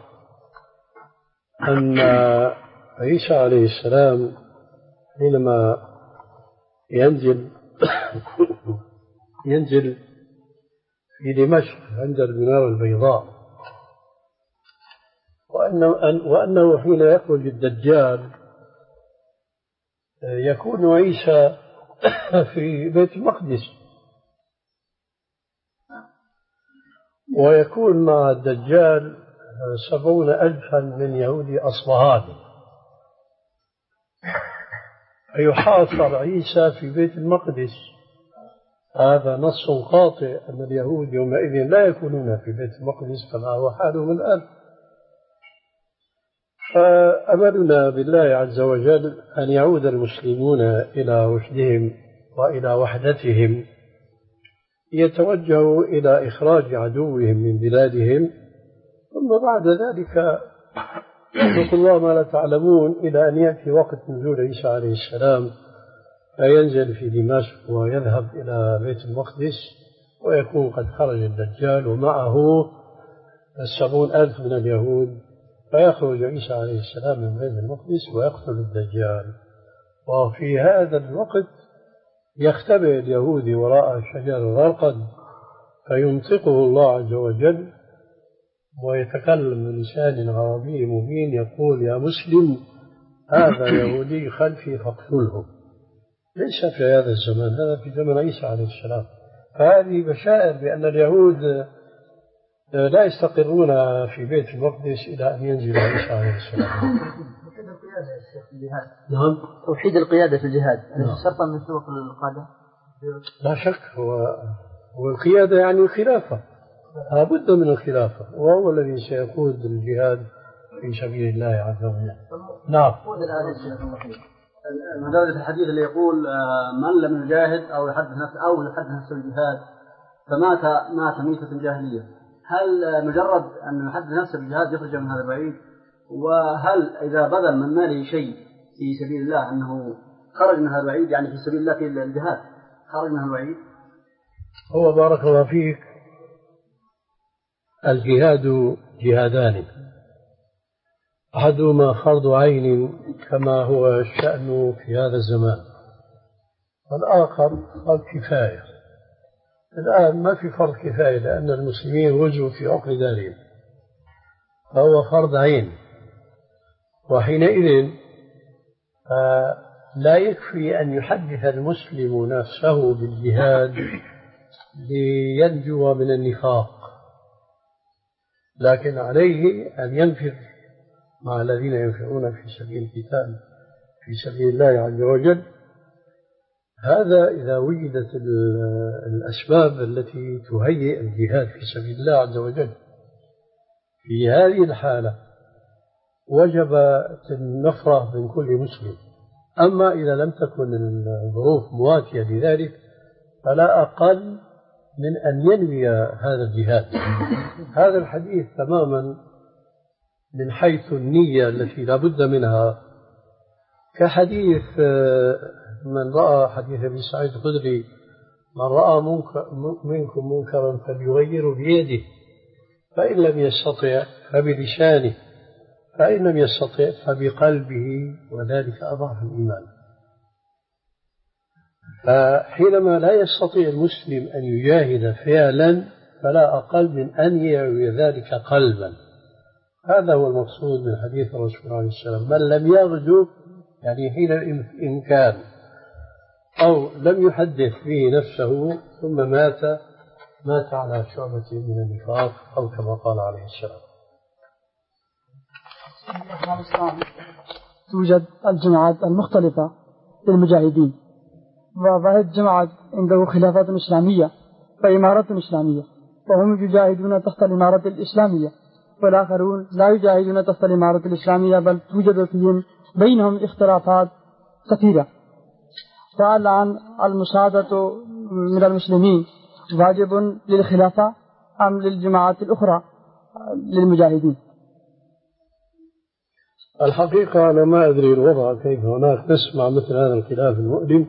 أن عيسى عليه السلام حينما ينزل ينزل في دمشق عند المنارة البيضاء، وأنه, وأنه حين يخرج الدجال يكون عيسى في بيت المقدس، ويكون مع الدجال سبعون ألفا من يهودي أصبهان، فيحاصر عيسى في بيت المقدس. هذا نص قاطع أن اليهود يومئذ لا يكونون في بيت المقدس كما هو حالهم الآن. فأملنا بالله عز وجل أن يعود المسلمون إلى رشدهم وإلى وحدتهم، يتوجهوا إلى إخراج عدوهم من بلادهم، ثم بعد ذلك يخلق الله ما لا تعلمون إلى أن يأتي وقت نزول عيسى عليه السلام فينزل في دمشق ويذهب إلى بيت المقدس، ويكون قد خرج الدجال ومعه السبعون ألف من اليهود، فيخرج عيسى عليه السلام من بيت المقدس ويقتل الدجال. وفي هذا الوقت يختبئ اليهود وراء شجر الغرقد فينطقه الله عز وجل ويتكلم بلسان عربي مبين يقول: يا مسلم هذا يهودي خلفي فاقتله. ليس في هذا الزمان، هذا في زمن عيسى عليه السلام. فهذه بشائر بأن اليهود لا يستقرون في بيت المقدس إلى أن ينزل عيسى عليه السلام. توحيد القيادة يا شيخ في الجهاد. نعم. توحيد القيادة في الجهاد شرطا من شروط القادة. لا شك، هو والقيادة يعني الخلافة، لابد من الخلافة، وهو الذي سيقود الجهاد في سبيل الله عز وجل. نعم. مدارس الحديث اللي يقول من لم يجاهد أو يحدث نفسه أو يحدث نفسه الجهاد فمات مات ميتة جاهلية، هل مجرد أن يحدث نفسه بالجهاد يخرج من هذا الوعيد؟ وهل إذا بذل من ماله شيء في سبيل الله أنه خرج من هذا الوعيد، يعني في سبيل الله في الجهاد خرج من هذا الوعيد؟ هو بارك الله فيك الجهاد جهادان، أحدهما فرض عين كما هو الشأن في هذا الزمان، والآخر فرض كفاية. الآن ما في فرض كفاية لأن المسلمين وجوا في عقر دارهم، فهو فرض عين، وحينئذ لا يكفي أن يحدث المسلم نفسه بالجهاد لينجو من النفاق، لكن عليه أن ينفر مع الذين ينفرون في سبيل القتال في سبيل الله عز وجل. هذا إذا وجدت الأسباب التي تهيئ الجهاد في سبيل الله عز وجل. في هذه الحالة وجب النفرة من كل مسلم. أما إذا لم تكن الظروف مواتية لذلك فلا أقل من أن ينوي هذا الجهاد. هذا الحديث تماما من حيث النية التي لا بد منها، كحديث من رأى حديث أبي سعيد الخدري من رأى منكم منكرا فليغيره بيده، فإن لم يستطع فبلسانه، فإن لم يستطع فبقلبه، وذلك أضعف الإيمان. فحينما لا يستطيع المسلم أن يجاهد فعلا فلا أقل من أن يعوي ذلك قلبا. هذا هو المقصود من حديث الرسول عليه السلام: من لم يغزو يعني حين الإمكان أو لم يحدث به نفسه ثم مات مات على شعبة من النفاق، أو كما قال عليه السلام. توجد الجماعات المختلفة للمجاهدين، وهذه الجماعات عنده خلافات إسلامية وإمارة إسلامية، وهم يجاهدون تحت الإمارة الإسلامية، والآخرون لا يجاهدون تحت الإمارة الإسلامية، بل توجد فيهم بينهم اختلافات كثيرة. فالآن المساعدة من المسلمين واجب للخلافة أم للجماعات الأخرى للمجاهدين؟ الحقيقة أنا ما أدري الوضع كيف هناك، نسمع مثل هذا الخلاف المؤلم،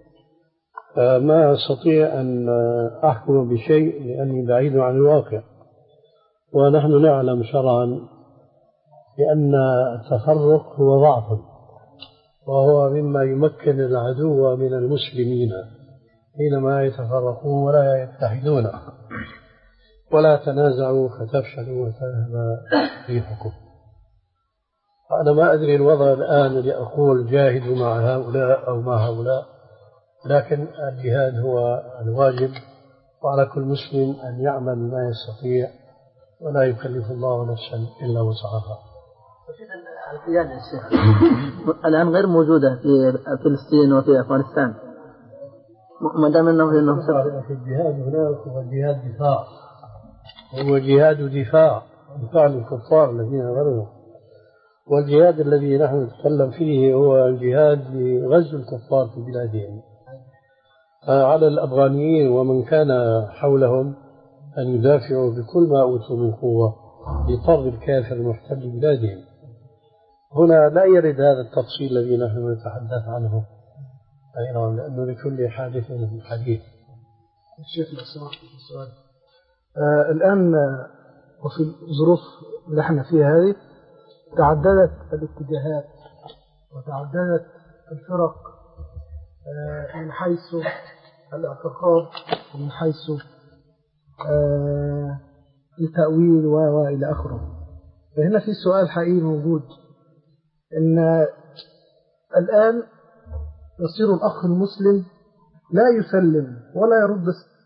ما أستطيع أن أحكم بشيء لأني بعيد عن الواقع. ونحن نعلم شرعا بأن التفرق هو ضعف، وهو مما يمكن العدو من المسلمين حينما يتفرقون ولا يتحدون. ولا تنازعوا فتفشلوا وتذهب ريحكم. أنا ما أدري الوضع الآن لأقول جاهدوا مع هؤلاء أو مع هؤلاء، لكن الجهاد هو الواجب، وعلى كل مسلم أن يعمل ما يستطيع، ولا يكلف الله نفسا إلا وسعها. القيادة الشيخ الآن غير موجودة في فلسطين وفي أفغانستان، ما دام أنه أنه في الجهاد هناك هو جهاد دفاع، هو جهاد دفاع دفاع للكفار الذين غزوا، والجهاد الذي نحن نتكلم فيه هو الجهاد لغزو الكفار في بلادهم. على الأفغانيين ومن كان حولهم أن يدافعوا بكل ما أوتوا من قوة لطرد الكافر المحتل بلادهم. هنا لا يرد هذا التفصيل الذي نحن نتحدث عنه أيضا، لأنه لكل حادث حديث. الشيخ السؤال آه الآن وفي الظروف اللي احنا فيها هذه تعددت الاتجاهات وتعددت الفرق آه من حيث الاعتقاد ومن حيث آه التأويل وإلى آخره. فهنا في سؤال حقيقي موجود، إن الآن يصير الأخ المسلم لا يسلم ولا يرد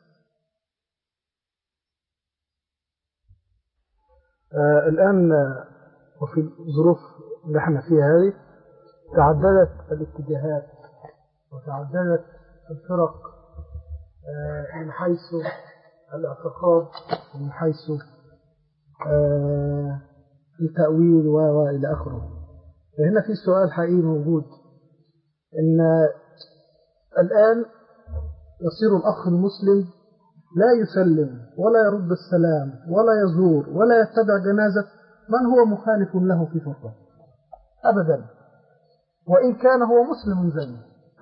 آه الآن وفي الظروف اللي احنا فيها هذه تعددت الاتجاهات وتعددت الفرق آه من حيث الاعتقاد ومن حيث آه التأويل وإلى آخره. فهنا في سؤال حقيقي موجود، إن الآن يصير الأخ المسلم لا يسلم ولا يرد السلام ولا يزور ولا يتبع جنازة من هو مخالف له في فقه أبدا، وإن كان هو مسلم زيه.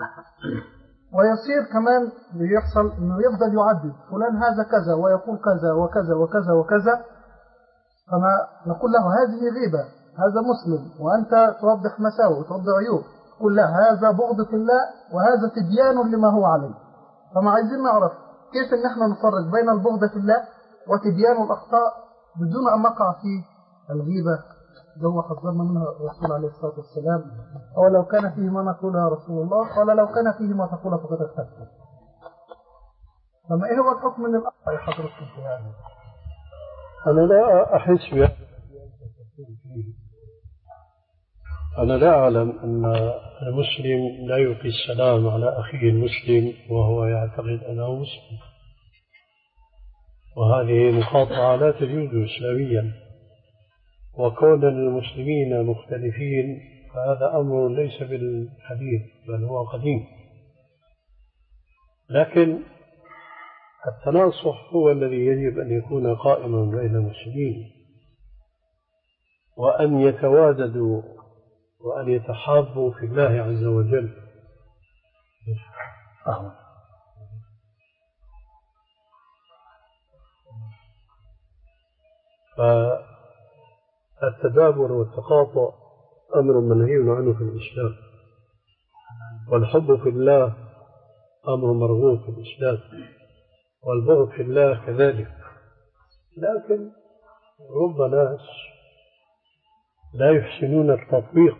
ويصير كمان بيحصل إنه يفضل يعدد فلان هذا كذا ويقول كذا وكذا وكذا وكذا، فما نقول له هذه غيبة، هذا مسلم وأنت توضح مساوئ وتوضح عيوب، قل لا هذا بغض في الله وهذا تبيان لما هو عليه. فما عايزين نعرف كيف ان احنا نفرق بين البغض في الله وتبيان الأخطاء بدون أن نقع في الغيبة. ده هو حذرنا منها الرسول عليه الصلاة والسلام، أو لو كان فيه ما نقول يا رسول الله قال لو كان فيه ما تقول فقد اختلفت. فما إيه هو الحكم من الأخطاء يا حضرتك في هذا؟ أنا لا أحس بهذا. أنا لا أعلم أن المسلم لا يلقي السلام على أخيه المسلم وهو يعتقد أنه مسلم، وهذه مقاطعة لا تجوز إسلاميا. وكون المسلمين مختلفين فهذا أمر ليس بالحديث بل هو قديم، لكن التناصح هو الذي يجب أن يكون قائما بين المسلمين، وأن يتواددوا وأن يتحابوا في الله عز وجل. فالتدابر والتقاطع أمر منهي عنه في الإسلام، والحب في الله أمر مرغوب في الإسلام، والبغض في الله كذلك. لكن رب ناس لا يحسنون التطبيق،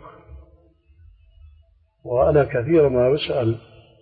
وأنا كثيرا ما أسأل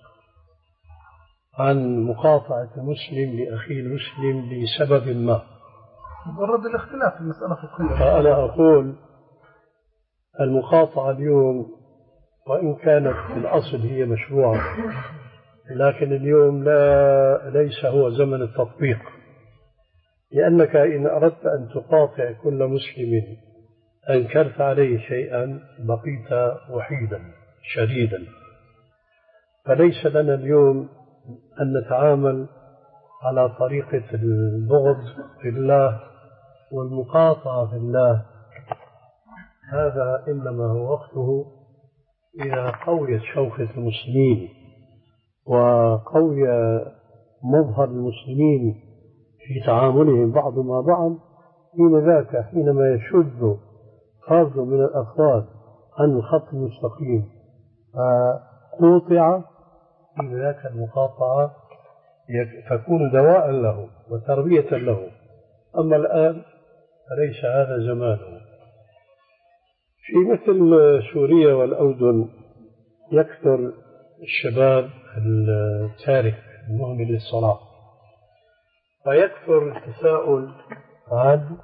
عن مقاطعة المسلم لأخيه المسلم لسبب ما، مجرد الاختلاف في المسألة فقهية. فأنا أقول المقاطعة اليوم وإن كانت في الأصل هي مشروعة، لكن اليوم لا ليس هو زمن التطبيق، لأنك إن أردت أن تقاطع كل مسلم أنكرت عليه شيئا بقيت وحيدا شديدا. فليس لنا اليوم أن نتعامل على طريقة البغض في الله والمقاطعة في الله، هذا إنما هو وقته إذا قويت شوكة المسلمين وقوي مظهر المسلمين في تعاملهم بعض مع بعض. حين ذاك حينما يشد فرد من الأفراد عن الخط المستقيم فقوطع، حين ذاك المقاطعة تكون دواء له وتربية له. أما الآن فليس هذا زمانه. في مثل سوريا والأردن يكثر الشباب التارك المهمل للصلاة، فيكثر التساؤل عن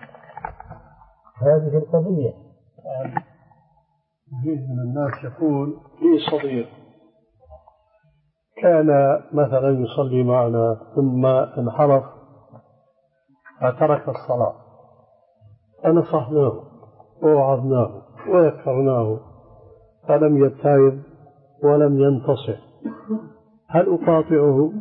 هذه القضية. يريد من الناس يقول لي صديق كان مثلا يصلي معنا ثم انحرف فترك الصلاة، فنصحناه ووعظناه وذكرناه فلم يتعظ ولم ينتصح، هل أقاطعه؟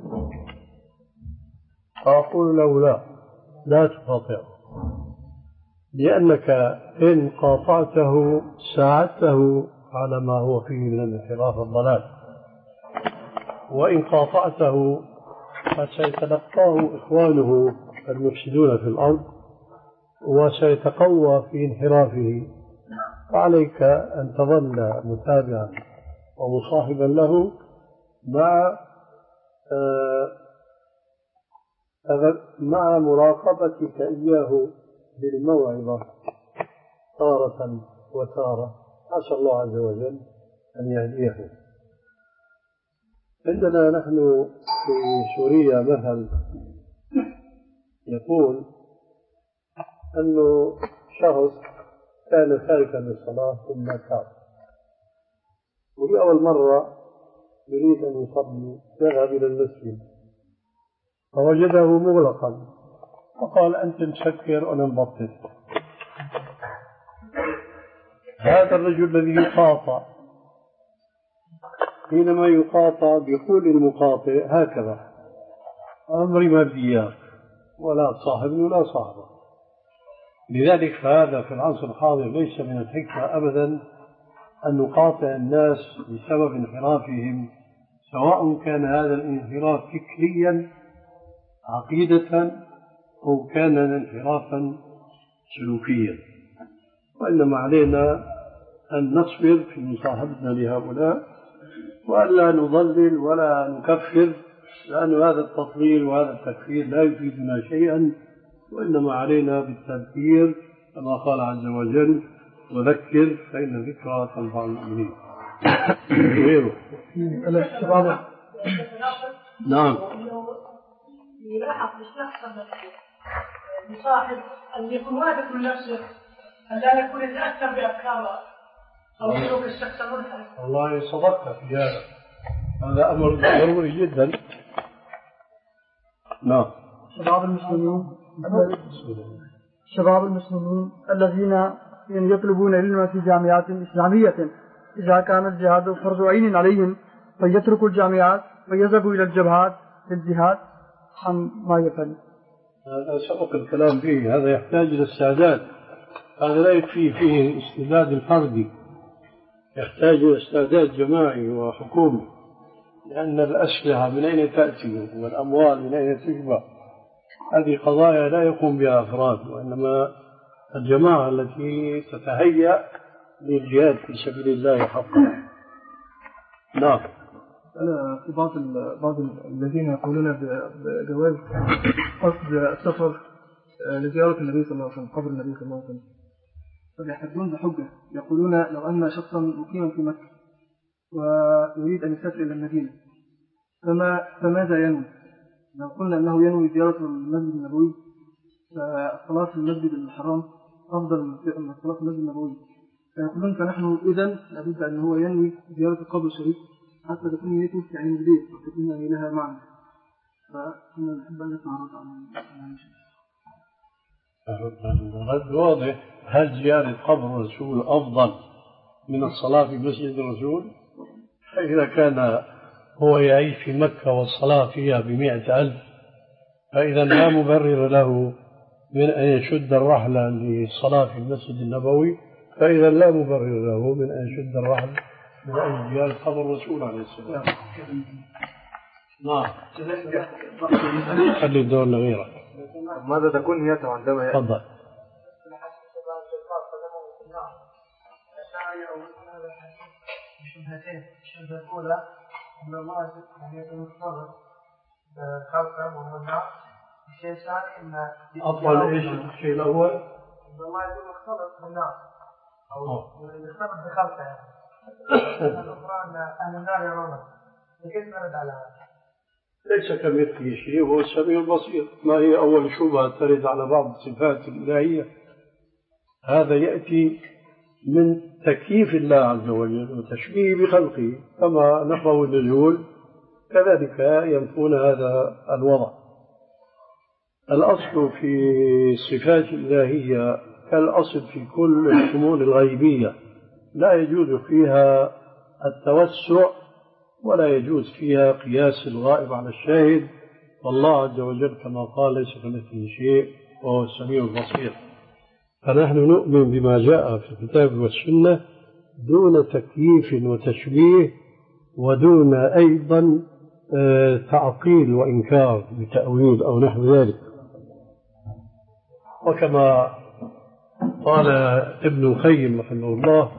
أقول له لا، لا تقاطعه، لأنك إن قاطعته ساعدته على ما هو فيه من الانحراف والضلال، وإن قاطعته فسيتلقاه إخوانه المفسدون في الأرض وسيتقوى في انحرافه. فعليك أن تظل متابعا ومصاحبا له مع مع مراقبتك إياه بالموعظة تارة وتارة. عسى الله عز وجل أن يهديه. عندنا نحن في سوريا مثل يقول أنه شخص كان خارجا للصلاة ثم تاب، ولأول مرة يريد أن يصلي يذهب إلى المسجد فوجده مغلقا، فقال أنت مسكر وأنا مبطل. هذا الرجل الذي يقاطع حينما يقاطع بيقول المقاطع هكذا: أمري ما بدي إياك، ولا تصاحبني ولا صاحبه. لذلك فهذا في العصر الحاضر ليس من الحكمة أبدا أن نقاطع الناس بسبب انحرافهم، سواء كان هذا الانحراف فكريا عقيدة أو كان انحرافا سلوكيا، وإنما علينا أن نصبر في مصاحبتنا لهؤلاء وألا نضلل ولا نكفر، لأن هذا التضليل وهذا التكفير لا يفيدنا شيئا، وإنما علينا بالتذكير كما قال عز وجل: وذكر فإن الذكرى تنفع المؤمنين. غيره نعم يلاحظ الشخص المصاحب أن يكون واثق من نفسه، أن لا يكون يتأثر بأفكاره أو سلوك الشخص المنحرف. والله صدقت في هذا، هذا أمر ضروري جدا. نعم. شباب المسلمين شباب المسلمين الذين يطلبون العلم في جامعات إسلامية، إذا كان الجهاد فرض عين عليهم فيتركوا الجامعات ويذهبوا إلى الجبهات للجهاد عن ما يفعل. هذا سبق الكلام فيه، هذا يحتاج إلى استعداد، هذا لا يكفي فيه الاستعداد الفردي، يحتاج إلى استعداد جماعي وحكومي، لأن الأسلحة من أين تأتي والأموال من أين تجمع، هذه قضايا لا يقوم بها أفراد، وإنما الجماعة التي تتهيأ للجهاد في سبيل الله حقا. نعم. أنا في بعض بعض الذين يقولون بجواز قصد السفر لزيارة النبي صلى الله عليه وسلم، قبر النبي صلى الله عليه وسلم، فيحتجون بحجة، يقولون لو أن شخصا مقيما في مكة ويريد أن يسافر إلى المدينة فما فماذا ينوي؟ لو قلنا أنه ينوي زيارة المسجد النبوي فالصلاة في المسجد الحرام أفضل من الصلاة في المسجد النبوي، فيقولون فنحن إذن لابد أن هو ينوي زيارة القبر الشريف حتى تكون نيته في عين البيت وتكون يعني لها معنى. فكنا نحب أن نتعرض عن الرد واضح: هل زيارة قبر الرسول أفضل من الصلاة في مسجد الرسول؟ فإذا كان هو يعيش في مكة والصلاة فيها بمئة ألف، فإذا لا مبرر له من أن يشد الرحلة للصلاة في المسجد النبوي، فإذا لا مبرر له من أن يشد الرحل من أجل زيارة قبر الرسول عليه السلام. نعم. خلي الدور لغيرك. ماذا تكون نيته عندما يأتي؟ تفضل. الشبهة الأولى أن الله يعني يكون مضطر خلقه ومنع. الشيء الثاني أن أفضل إيش الشيء الأول؟ أن الله يكون مختلط بالنار أو يختلط بخلقه يعني. الأخرى أن أهل النار يرونه، فكيف نرد على هذا؟ ليس كمثله شيء، هو السميع البصير. ما هي أول شبهة ترد على بعض الصفات الإلهية؟ هذا يأتي من تكييف الله عز وجل وتشبيه بخلقه، كما نفوا النزول كذلك ينفون هذا الوضع. الأصل في الصفات الإلهية كالأصل في كل الشمول الغيبية، لا يجوز فيها التوسع ولا يجوز فيها قياس الغائب على الشاهد، والله عز وجل كما قال ليس كمثله شيء وهو السميع البصير. فنحن نؤمن بما جاء في الكتاب والسنة دون تكييف وتشبيه ودون أيضا تعطيل وإنكار بتأويل أو نحو ذلك. وكما قال ابن القيم رحمه الله: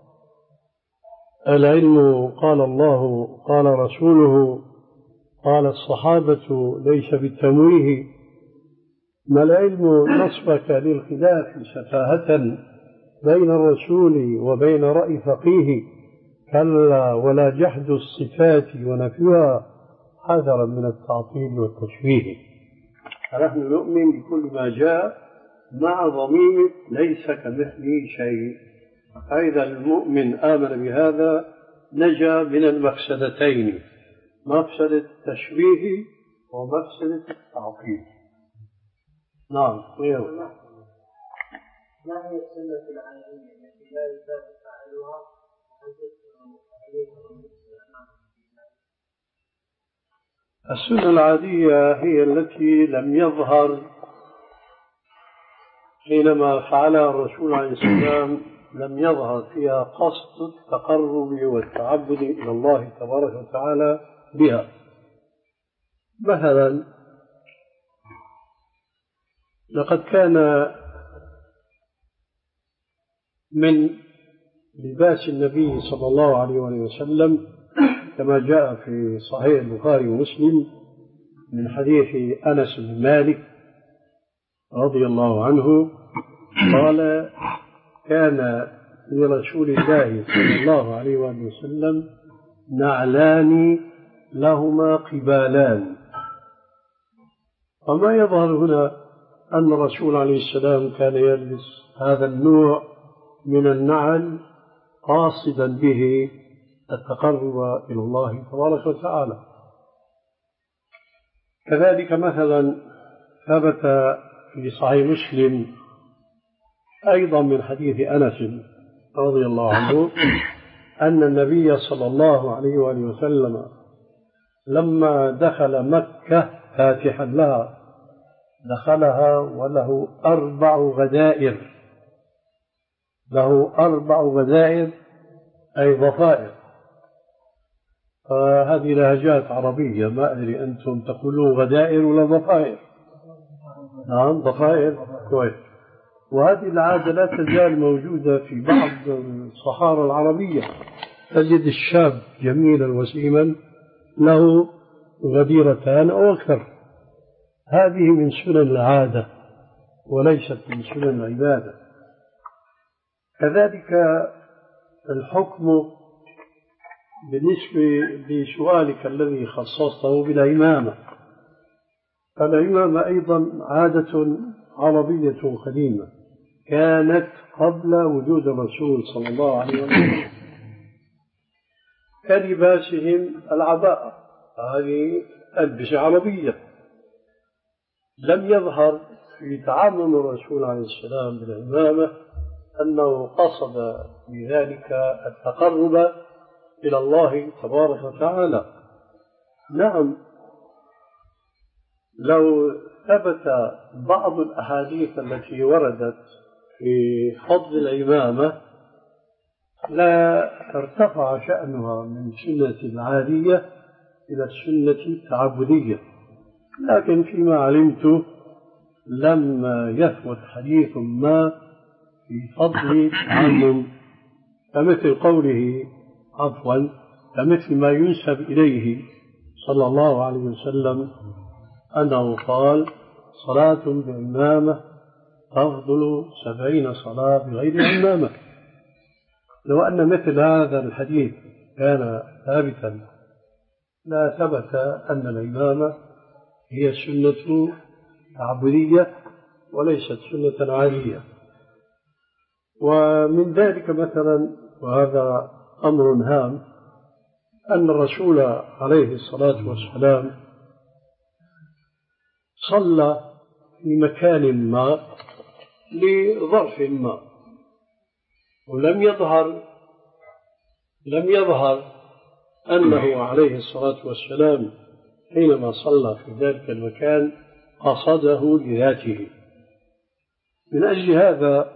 العلم قال الله قال رسوله قال الصحابة ليس بالتمويه، ما العلم نصبك للخلاف سفاهة بين الرسول وبين رأي فقيه، كلا ولا جحد الصفات ونفيها حذرا من التعطيل والتشبيه. فنحن نؤمن بكل ما جاء مع ضمير ليس كمثله شيء، فإذا المؤمن آمن بهذا نجا من المفسدتين، مفسدة التشبيه ومفسدة التعطيل. نعم. ما هي السنة العينية التي لا يثبت السنة العادية هي التي لم يظهر حينما فعلها الرسول عليه السلام، لم يظهر فيها قصد التقرب والتعبد إلى الله تبارك وتعالى بها. مثلا لقد كان من لباس النبي صلى الله عليه وسلم كما جاء في صحيح البخاري ومسلم من حديث أنس بن مالك رضي الله عنه قال: كان لرسول الله صلى الله عليه وسلم نعلان لهما قبالان. وما يظهر هنا أن الرسول عليه السلام كان يلبس هذا النوع من النعل قاصدا به التقرب إلى الله تبارك وتعالى. كذلك مثلا ثبت في صحيح مسلم أيضا من حديث أنس رضي الله عنه أن النبي صلى الله عليه وآله وسلم لما دخل مكة فاتحا لها دخلها وله أربع غدائر، له أربع غدائر أي ضفائر. فهذه لهجات عربية، ما أدري أنتم تقولون غدائر ولا ضفائر؟ نعم ضفائر، كويس. وهذه العادة لا تزال موجودة في بعض الصحارى العربية، تجد الشاب جميلا وسيما له غديرتان أو أكثر. هذه من سنن العادة وليست من سنن العبادة. كذلك الحكم بالنسبة لسؤالك الذي خصصته بالعمامة، فالعمامة أيضا عادة عربية قديمة كانت قبل وجود الرسول صلى الله عليه وسلم، كلباسهم العباءة، هذه ألبسة عربية. لم يظهر في تعامل الرسول عليه السلام بالعمامة أنه قصد بذلك التقرب إلى الله تبارك وتعالى. نعم، لو ثبت بعض الأحاديث التي وردت في فضل العمامة لا ارتفع شأنها من سنة العادية إلى السنة التعبدية، لكن فيما علمت لم يثبت حديث ما في فضل التعمم، كمثل قوله عفوا كمثل ما ينسب إليه صلى الله عليه وسلم أنه قال: صلاة بعمامة تفضل سبعين صلاة بغير عمامة. لو أن مثل هذا الحديث كان ثابتا لا ثبت أن العمامة هي سنة تعبدية وليست سنة عادية. ومن ذلك مثلا، وهذا أمر هام، أن الرسول عليه الصلاة والسلام صلى في مكان ما لظرف ما، ولم يظهر لم يظهر أنه عليه الصلاة والسلام حينما صلى في ذلك المكان قصده لذاته. من أجل هذا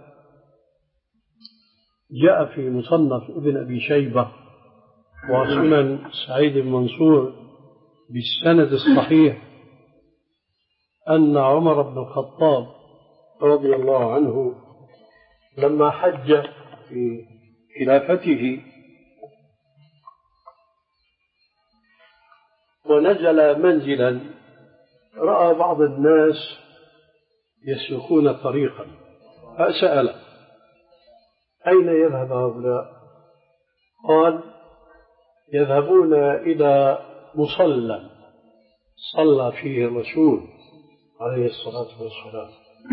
جاء في مصنف ابن أبي شيبة وسنن سعيد بن منصور بالسند الصحيح أن عمر بن الخطاب رضي الله عنه لما حج في خلافته ونزل منزلا رأى بعض الناس يسلكون طريقا، فسأل: أين يذهب هؤلاء؟ قال: يذهبون إلى مصلى صلى فيه الرسول عليه الصلاة والسلام.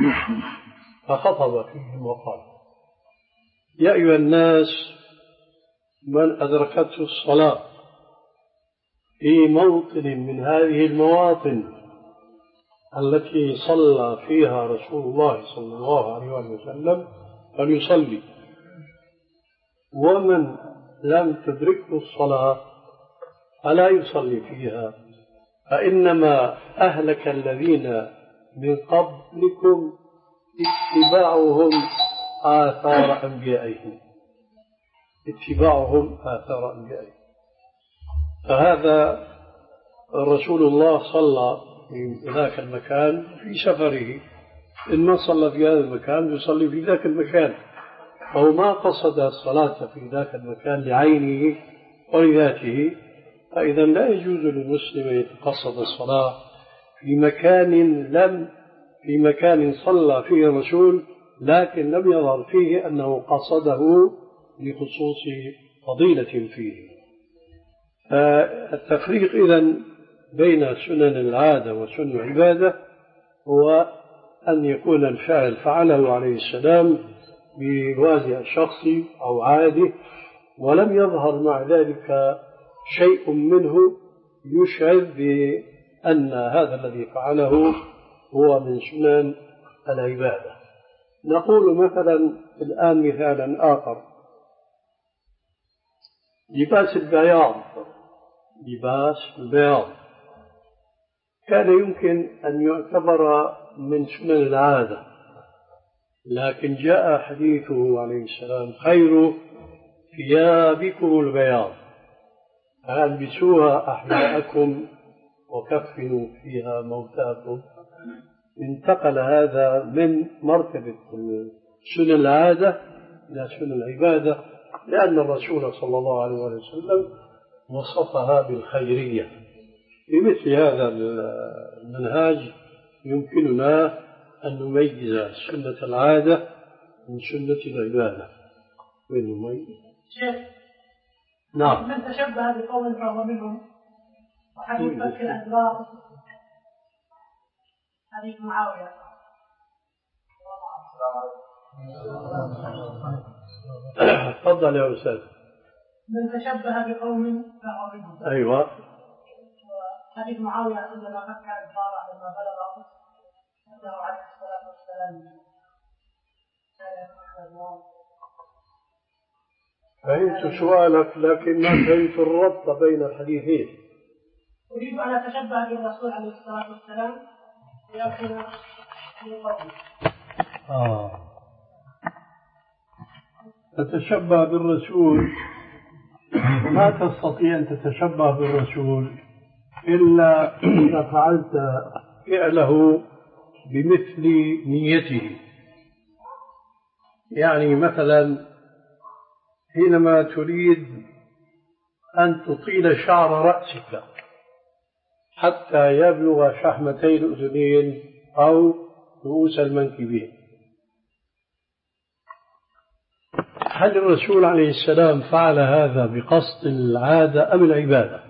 فخطب فيهم وقال: يا أيها الناس، من أدركته الصلاة في موطن من هذه المواطن التي صلى فيها رسول الله صلى الله عليه وسلم فليصلي. ومن لم تدركه الصلاة فلا يصلي فيها، فإنما أهلك الذين من قبلكم اتباعهم آثار أنبيائهم اتباعهم آثار أنبيائهم. فهذا رسول الله صلى في ذاك المكان في سفره، إن ما صلى في هذا المكان يصلي في ذاك المكان، أو ما قصد الصلاة في ذاك المكان لعينه ولذاته، فإذا لا يجوز للمسلم أن يتقصد الصلاة في مكان لم في مكان صلى فيه الرسول لكن لم يظهر فيه أنه قصده لخصوص فضيلة فيه. التفريق إذن بين سنن العادة وسنن العبادة هو أن يكون الفعل فعله عليه السلام بوازع شخصي أو عادي، ولم يظهر مع ذلك شيء منه يشعر بأن هذا الذي فعله هو من سنن العبادة. نقول مثلا الآن مثالا آخر، لباس البياض لباس البياض كان يمكن أن يعتبر من سنن العادة، لكن جاء حديثه عليه السلام خير ثيابكم البياض فألبسوها أحياءكم وكفنوا فيها موتاكم. انتقل هذا من مرتبة سنن العادة إلى سنن العبادة، لأن الرسول صلى الله عليه وسلم وصفها بالخيرية. بمثل هذا المنهاج يمكننا أن نميز سنة العادة من سنة العبادة. وين نميز؟ شيخ، نعم. من تشبه بقوم فهو منهم، وحديث فتح الأدبار حديث معاوية. تفضل يا أستاذ. من تشبه بقوم فهو منهم. أيوة. حديث معاوية عندما فتح الأدبار لما بلغ أنه عليه الصلاة والسلام فهمت سؤالك لكن ما فهمت الربط بين الحديثين. أريد أن أتشبه بالرسول عليه الصلاة والسلام ليكون من قوله. آه. تتشبه بالرسول، ما تستطيع أن تتشبه بالرسول إلا إذا فعلت فعله بمثل نيته. يعني مثلا حينما تريد أن تطيل شعر رأسك حتى يبلغ شحمتي الأذنين أو رؤوس المنكبين، هل الرسول عليه السلام فعل هذا بقصد العادة أم العبادة؟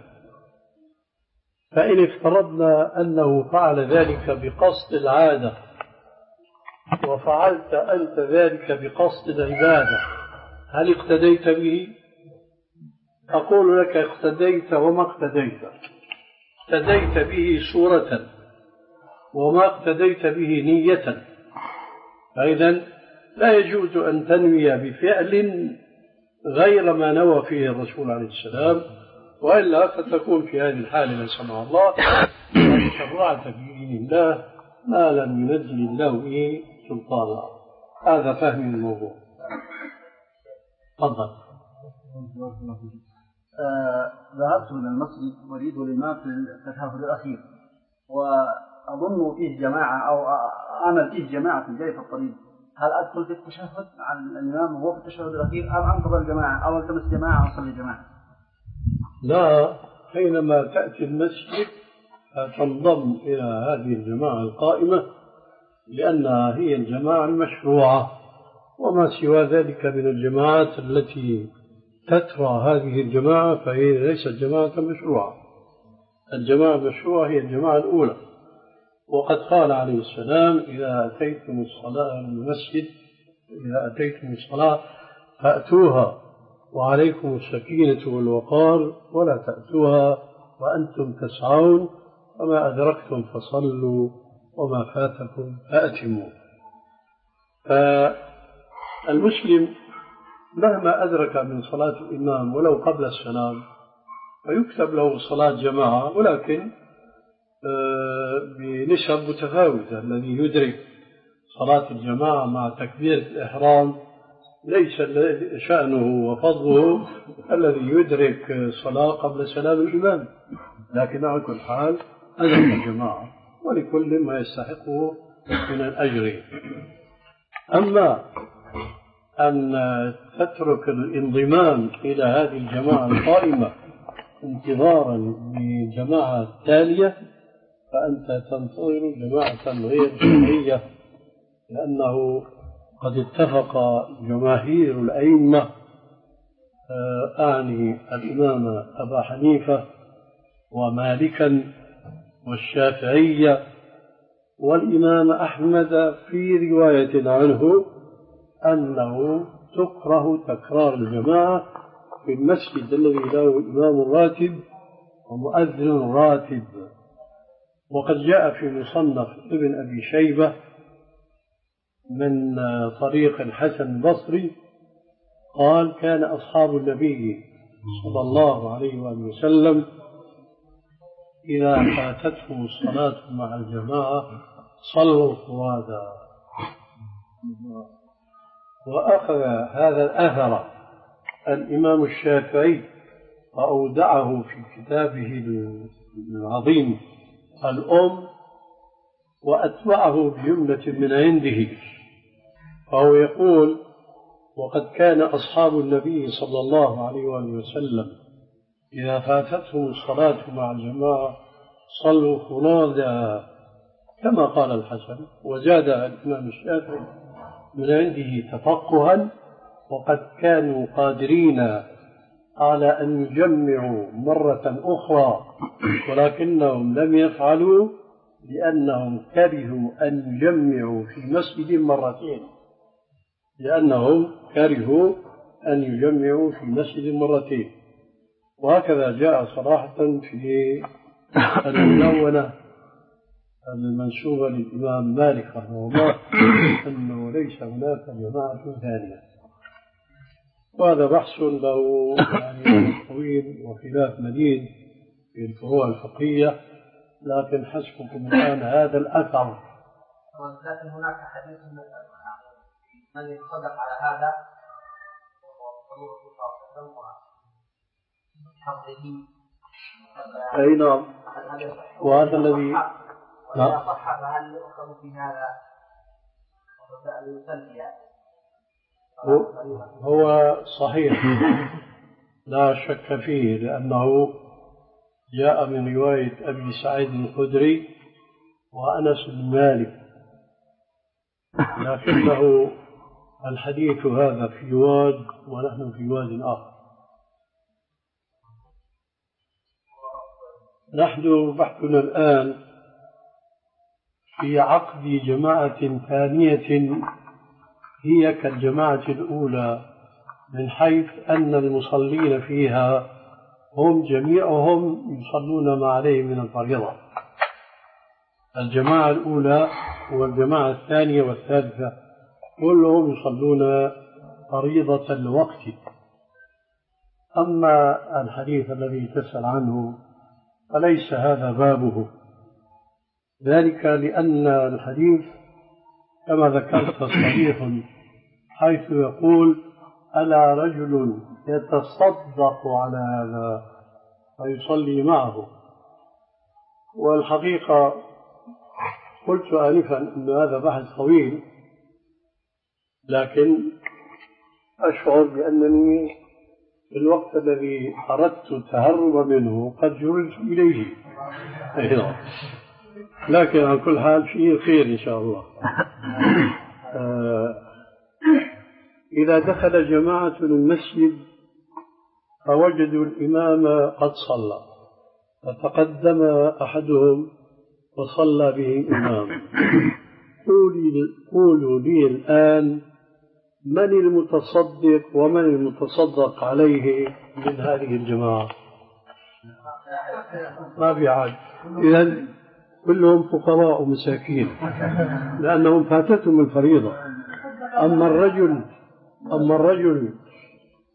فإن افترضنا أنه فعل ذلك بقصد العادة وفعلت أنت ذلك بقصد العبادة، هل اقتديت به؟ أقول لك اقتديت وما اقتديت. اقتديت به صورة وما اقتديت به نية. فإذا لا يجوز أن تنوي بفعل غير ما نوى فيه الرسول عليه السلام، وإلا فتكون في هذه الحالة من سمع الله أن شرعت في دين الله ما لم ينزل الله به سلطانا. هذا فهم الموضوع. تفضل. آه ذهبت إلى المسجد أريد الإمام في التشهد الأخير، وأظن فيه جماعة أو أعمل فيه جماعة في جاي في الطريق، هل أدخل في التشهد عن الإمام وهو في التشهد الأخير أم أنتظر الجماعة أو التمس جماعة وأصلي جماعة؟ لا، حينما تأتي المسجد تنضم إلى هذه الجماعة القائمة لأنها هي الجماعة المشروعة، وما سوى ذلك من الجماعات التي تترى هذه الجماعة فهي ليست جماعة مشروعة. الجماعة المشروعة هي الجماعة الأولى، وقد قال عليه السلام إذا أتيتم الصلاة المسجد إذا أتيتم الصلاة فأتوها وعليكم السكينة والوقار ولا تأتوها وأنتم تسعون، وما أدركتم فصلوا وما فاتكم فأتموا. فالمسلم مهما أدرك من صلاة الإمام ولو قبل السلام فيكتب له صلاة جماعة، ولكن بنسب متفاوتة. الذي يدرك صلاة الجماعة مع تكبيرة الإحرام ليس شأنه وفضله الذي يدرك صلاة قبل سلام الإمام، لكن على كل حال أدرك الجماعة ولكل ما يستحقه من الأجر. أما أن تترك الانضمام إلى هذه الجماعة القائمة انتظارا لجماعة تالية فأنت تنتظر جماعة غير شرعية، لأنه قد اتفق جماهير الأئمة أعني الإمام أبا حنيفة ومالكا والشافعية والإمام أحمد في رواية عنه أنه تكره تكرار الجماعة في المسجد الذي له إمام راتب ومؤذن راتب. وقد جاء في مصنف ابن أبي شيبة من طريق الحسن البصري قال كان أصحاب النبي صلى الله عليه وآله وسلم إذا فاتتهم الصلاة مع الجماعة صلوا فرادا. وأخذ هذا الأثر الإمام الشافعي وأودعه في كتابه العظيم الأم وأتبعه بجملة من عنده، فهو يقول وقد كان أصحاب النبي صلى الله عليه وآله وسلم إذا فاتتهم الصلاة مع الجماعة صلوا فرادا كما قال الحسن. وزاد الإمام الشافعي من عنده تفقها وقد كانوا قادرين على أن يجمعوا مرة أخرى ولكنهم لم يفعلوا لأنهم كرهوا أن يجمعوا في مسجد مرتين لأنهم كرهوا أن يجمعوا في مسجد مرتين. وهكذا جاء صراحة في المدونة المنسوبة للإمام مالك رحمه الله أنه ليس هناك جماعة ثانية. وهذا بحث له يعني طويل وخلاف مديد في الفروع الفقهية، لكن حسبكم الآن هذا الأثر. لكن هناك حديث من يتصدق على هذا أي نعم، وهذا الذي وإذا صح فهل يؤخذ في هذا التلبية؟ هو صحيح لا شك فيه، لأنه جاء من رواية أبي سعيد الخدري وأنس بن مالك، لكنه الحديث هذا في واد ونحن في واد آخر. نحن بحثنا الآن في عقد جماعة ثانية هي كالجماعة الأولى من حيث أن المصلين فيها هم جميعهم يصلون ما عليه من الفريضة. الجماعة الأولى والجماعة الثانية والثالثة كلهم يصلون فريضة الوقت. أما الحديث الذي تسأل عنه فليس هذا بابه، ذلك لأن الحديث كما ذكرت صريح حيث يقول ألا رجل يتصدق على هذا فيصلي معه. والحقيقة قلت آنفا أن هذا بحث طويل، لكن أشعر بأنني في الوقت الذي أردت التهرب منه قد جرلت إليه، لكن على كل حال فيه خير إن شاء الله. آه إذا دخل جماعة المسجد فوجدوا الإمام قد صلى فتقدم أحدهم وصلى به إمام، قولوا لي الآن من المتصدق ومن المتصدق عليه من هذه الجماعة؟ ما في عاد، إذن كلهم فقراء ومساكين لأنهم فاتتهم الفريضة. أما الرجل أما الرجل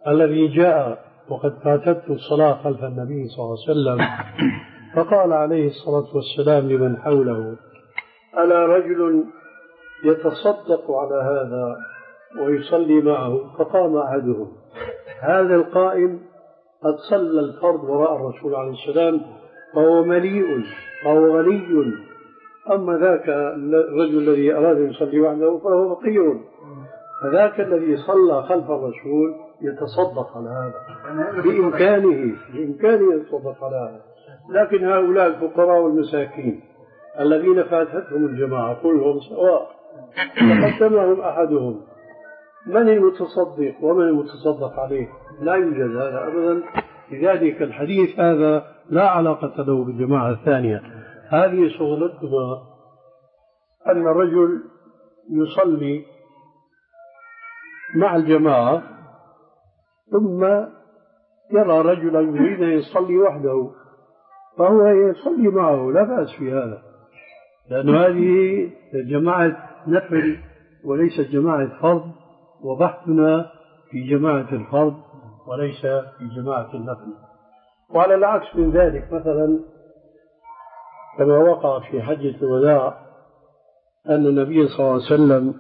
الذي جاء وقد فاتته الصلاة خلف النبي صلى الله عليه وسلم فقال عليه الصلاة والسلام لمن حوله: ألا رجل يتصدق على هذا ويصلي معه؟ فقام أحدهم. هذا القائم قد صلى الفرض وراء الرسول عليه السلام فهو مليء فهو غني، أما ذاك الرجل الذي أراد أن يصلي وحده فهو فقير. فذاك الذي صلى خلف الرسول يتصدق على هذا بإمكانه بإمكانه يتصدق على هذا. لكن هؤلاء الفقراء والمساكين الذين فاتتهم الجماعة كلهم سواء تقدمهم أحدهم، من المتصدق ومن المتصدق عليه؟ لا يوجد هذا أبدا. لذلك الحديث هذا لا علاقة له بالجماعة الثانية. هذه شغلتنا أن الرجل يصلي مع الجماعة ثم يرى رجلا يريد أن يصلي وحده فهو يصلي معه، لا بأس في هذا، لأن هذه جماعة نفل وليست جماعة فرض، وبحثنا في جماعة الفرض وليس في جماعة النفل. وعلى العكس من ذلك مثلا كما وقع في حجة الوداع أن النبي صلى الله عليه وسلم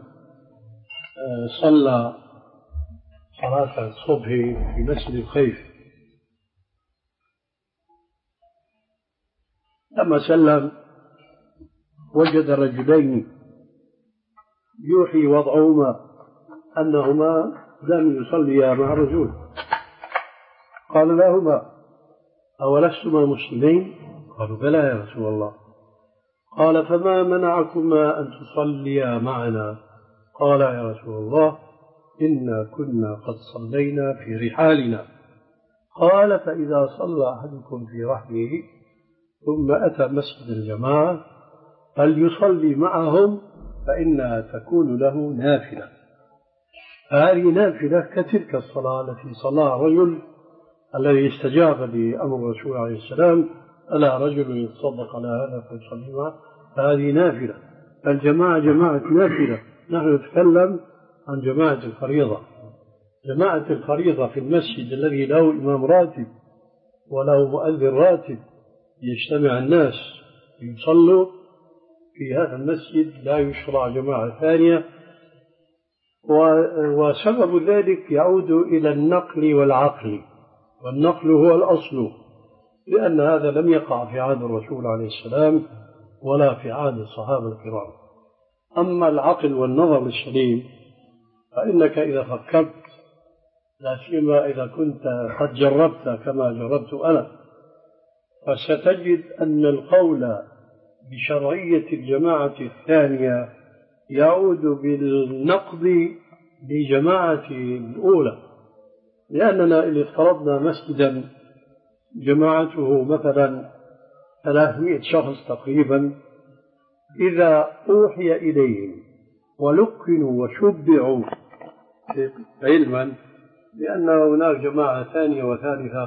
صلى صلاة الصبح في مسجد الخيف، لما سلم وجد رجلين يوحي وضعهما أنهما لم يصليا مع الرسول، قال لهما: أولستما مسلمين؟ قالوا: بلى يا رسول الله. قال: فما منعكما أن تصليا معنا؟ قال: يا رسول الله إنا كنا قد صلينا في رحالنا. قال: فإذا صلى أحدكم في رحله ثم أتى مسجد الجماعة فليصلي معهم فإنها تكون له نافلة. هذه نافلة كتلك الصلاة التي صلاها الرجل الذي استجاب لأمر الرسول عليه السلام: ألا رجل يتصدق على هذا فيصلي معه؟ هذه نافلة. الجماعة جماعة نافلة. نحن نتكلم عن جماعة الفريضة. جماعة الفريضة في المسجد الذي له إمام راتب وله مؤذن راتب يجتمع الناس يصلوا في هذا المسجد، لا يشرع جماعة ثانية. وسبب ذلك يعود إلى النقل والعقل، والنقل هو الأصل، لأن هذا لم يقع في عهد الرسول عليه السلام ولا في عهد الصحابة الكرام. أما العقل والنظر السليم فإنك إذا فكرت، لا سيما إذا كنت قد جربت كما جربت أنا، فستجد أن القول بشرعية الجماعة الثانية يعود بالنقد لجماعة الأولى، لأننا إذا افترضنا مسجدا جماعته مثلا ثلاثمائة شخص تقريبا، إذا أوحي إليهم ولقنوا وشبعوا علما لأن هناك جماعة ثانية وثالثة،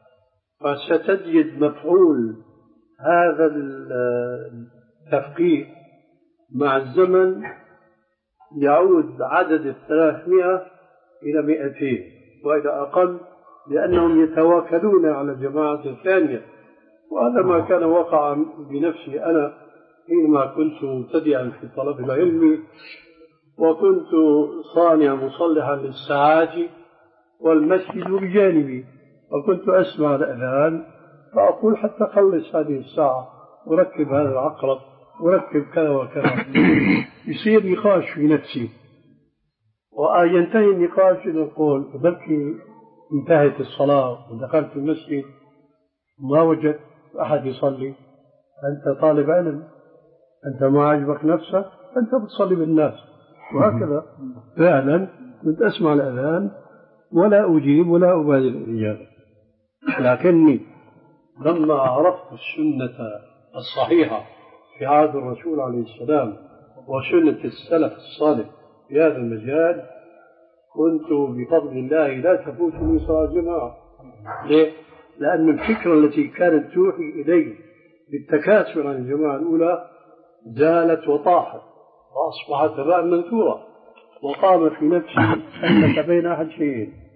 فستجد مفعول هذا التفقيه مع الزمن يعود عدد الثلاثمائة إلى مئتين وإلى أقل، لأنهم يتواكلون على الجماعة الثانية. وهذا ما كان وقع بنفسي أنا حينما كنت مبتدئا في طلب العلم، وكنت صانع مصلحا للساعات والمسجد بجانبي، وكنت أسمع الأذان فأقول حتى خلص هذه الساعة وركب هذا العقرب وركب كذا وكذا. يصير نقاش في نفسي، وينتهي النقاش إلى القول بلكي انتهت الصلاة ودخلت المسجد ما وجدت أحد يصلي. أنت طالب علم، أنت ما عجبك نفسك، أنت بتصلي بالناس. وهكذا فعلا كنت أسمع الأذان ولا أجيب ولا أبادر الإجابة. لكني لما عرفت السنة الصحيحة في عهد الرسول عليه السلام وسنة السلف الصالح في هذا المجال، كنت بفضل الله لا تفوتني صلاة الجماعة. ليه؟ لأن الفكرة التي كانت توحي إلي بالتكاثر عن الجماعة الأولى زالت وطاحت وأصبحت هباء منثورا، وقام في نفسي أنك بين أحد شيئين: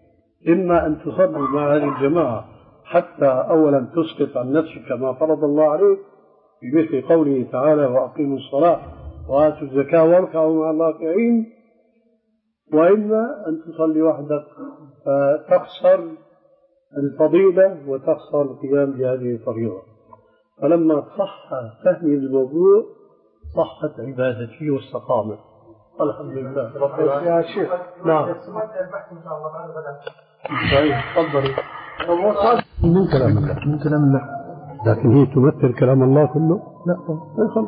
إما أن تصلي مع هذه الجماعة حتى أولا تسقط عن نفسك ما فرض الله عليك بمثل قوله تعالى وأقيموا الصلاة وآتوا الزكاة واركعوا مع الراكعين، وإما أن تصلي وحدك فتخسر الفضيلة وتخسر القيام بهذه الفريضة. فلما صح فهمي للموضوع صحت عبادتي واستقامت. الحمد لله رب العالمين. يا شيخ نعم البحث إن شاء الله بعد غدا. طيب تفضلي. من كلام الله من كلام الله، لكن هي تمثل كلام الله كله؟ لا طبعا.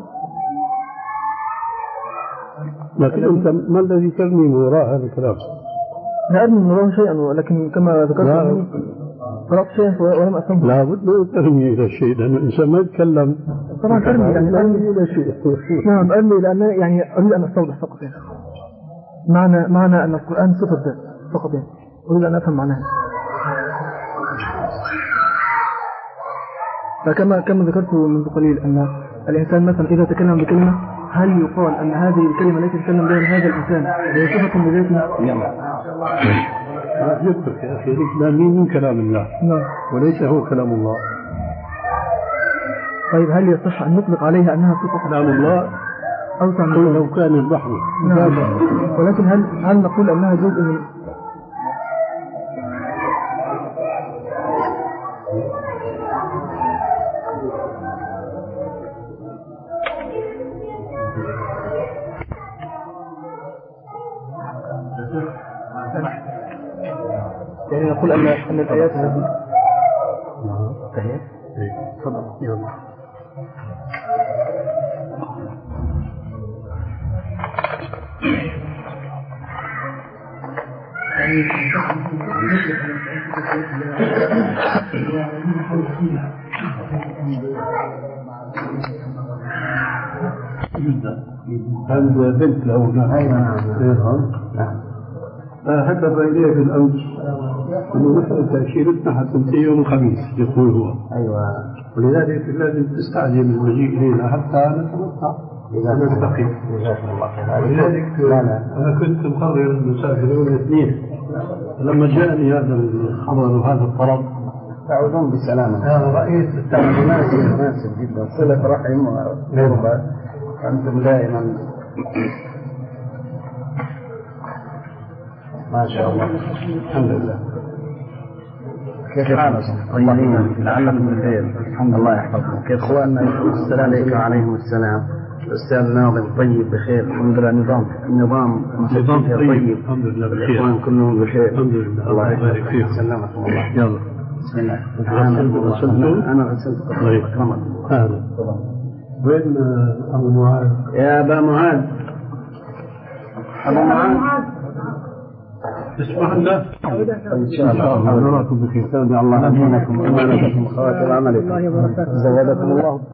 لكن أنت ما الذي ترمي من وراء هذا الكلام؟ لا أدري من الله شيئا، ولكن كما ذكرت قرأت شيء ولم أفهمه. لا بد أن ترمي إلى شيء، لأن الإنسان ما يتكلم طبعا أرمي يعني أرمي إلى شيء. نعم أرمي، لأن يعني أريد أن أستوضح فقط يعني. معنى معنى أن القرآن صفة ذات فقط يعني، أريد أن أفهم معناها. فكما كما ذكرت منذ قليل أن الإنسان مثلا إذا تكلم بكلمة هل يقال أن هذه الكلمة التي تكلم بها هذا الإنسان هي صفة بذاته؟ لا يترك يا أخي، الإسلام من كلام الله نعم وليس هو كلام الله. طيب هل يصح أن نطلق عليها أنها صفة كلام الله أوسع من قل لو كان البحر؟ نعم، ولكن هل هل نقول أنها جزء من يعني نقول أن أن الآيات هذه آيات تفضل يلا. هذا بنت له نعم هدف إليه في الأمس أنه مسألة تأشيرتنا حتى تنتهي يوم الخميس يقول هو. أيوة. ولذلك لازم تستعجل المجيء إلينا حتى نتمتع ونلتقي. جزاكم الله خير. ولذلك لا لا. أنا كنت مقرر المسافر يوم الاثنين، لما جاءني هذا الخبر وهذا الطلب تعودون بالسلامة. أنا رأيت مناسب مناسب جدا، صلة رحم وقربة، أنتم دائما ما شاء الله. الحمد لله. كيف حالك؟ طيبين لعلكم بخير. الحمد لله يحفظكم. كيف اخواننا؟ السلام عليكم. وعليكم السلام. الاستاذ ناظم طيب بخير الحمد لله. نظام النظام نظام طيب الحمد لله بخير. الاخوان كلهم بخير الحمد لله. الله يبارك فيكم. سلمكم الله. يلا بسم الله. غسلتم؟ انا غسلت. طيب اكرمك. هذا وين ابو معاذ؟ يا ابا معاذ. ابو معاذ اسمح الله. إن شاء الله نراكم بخير. الله يعينكم ويعينكم خواتم عملكم. زودكم الله.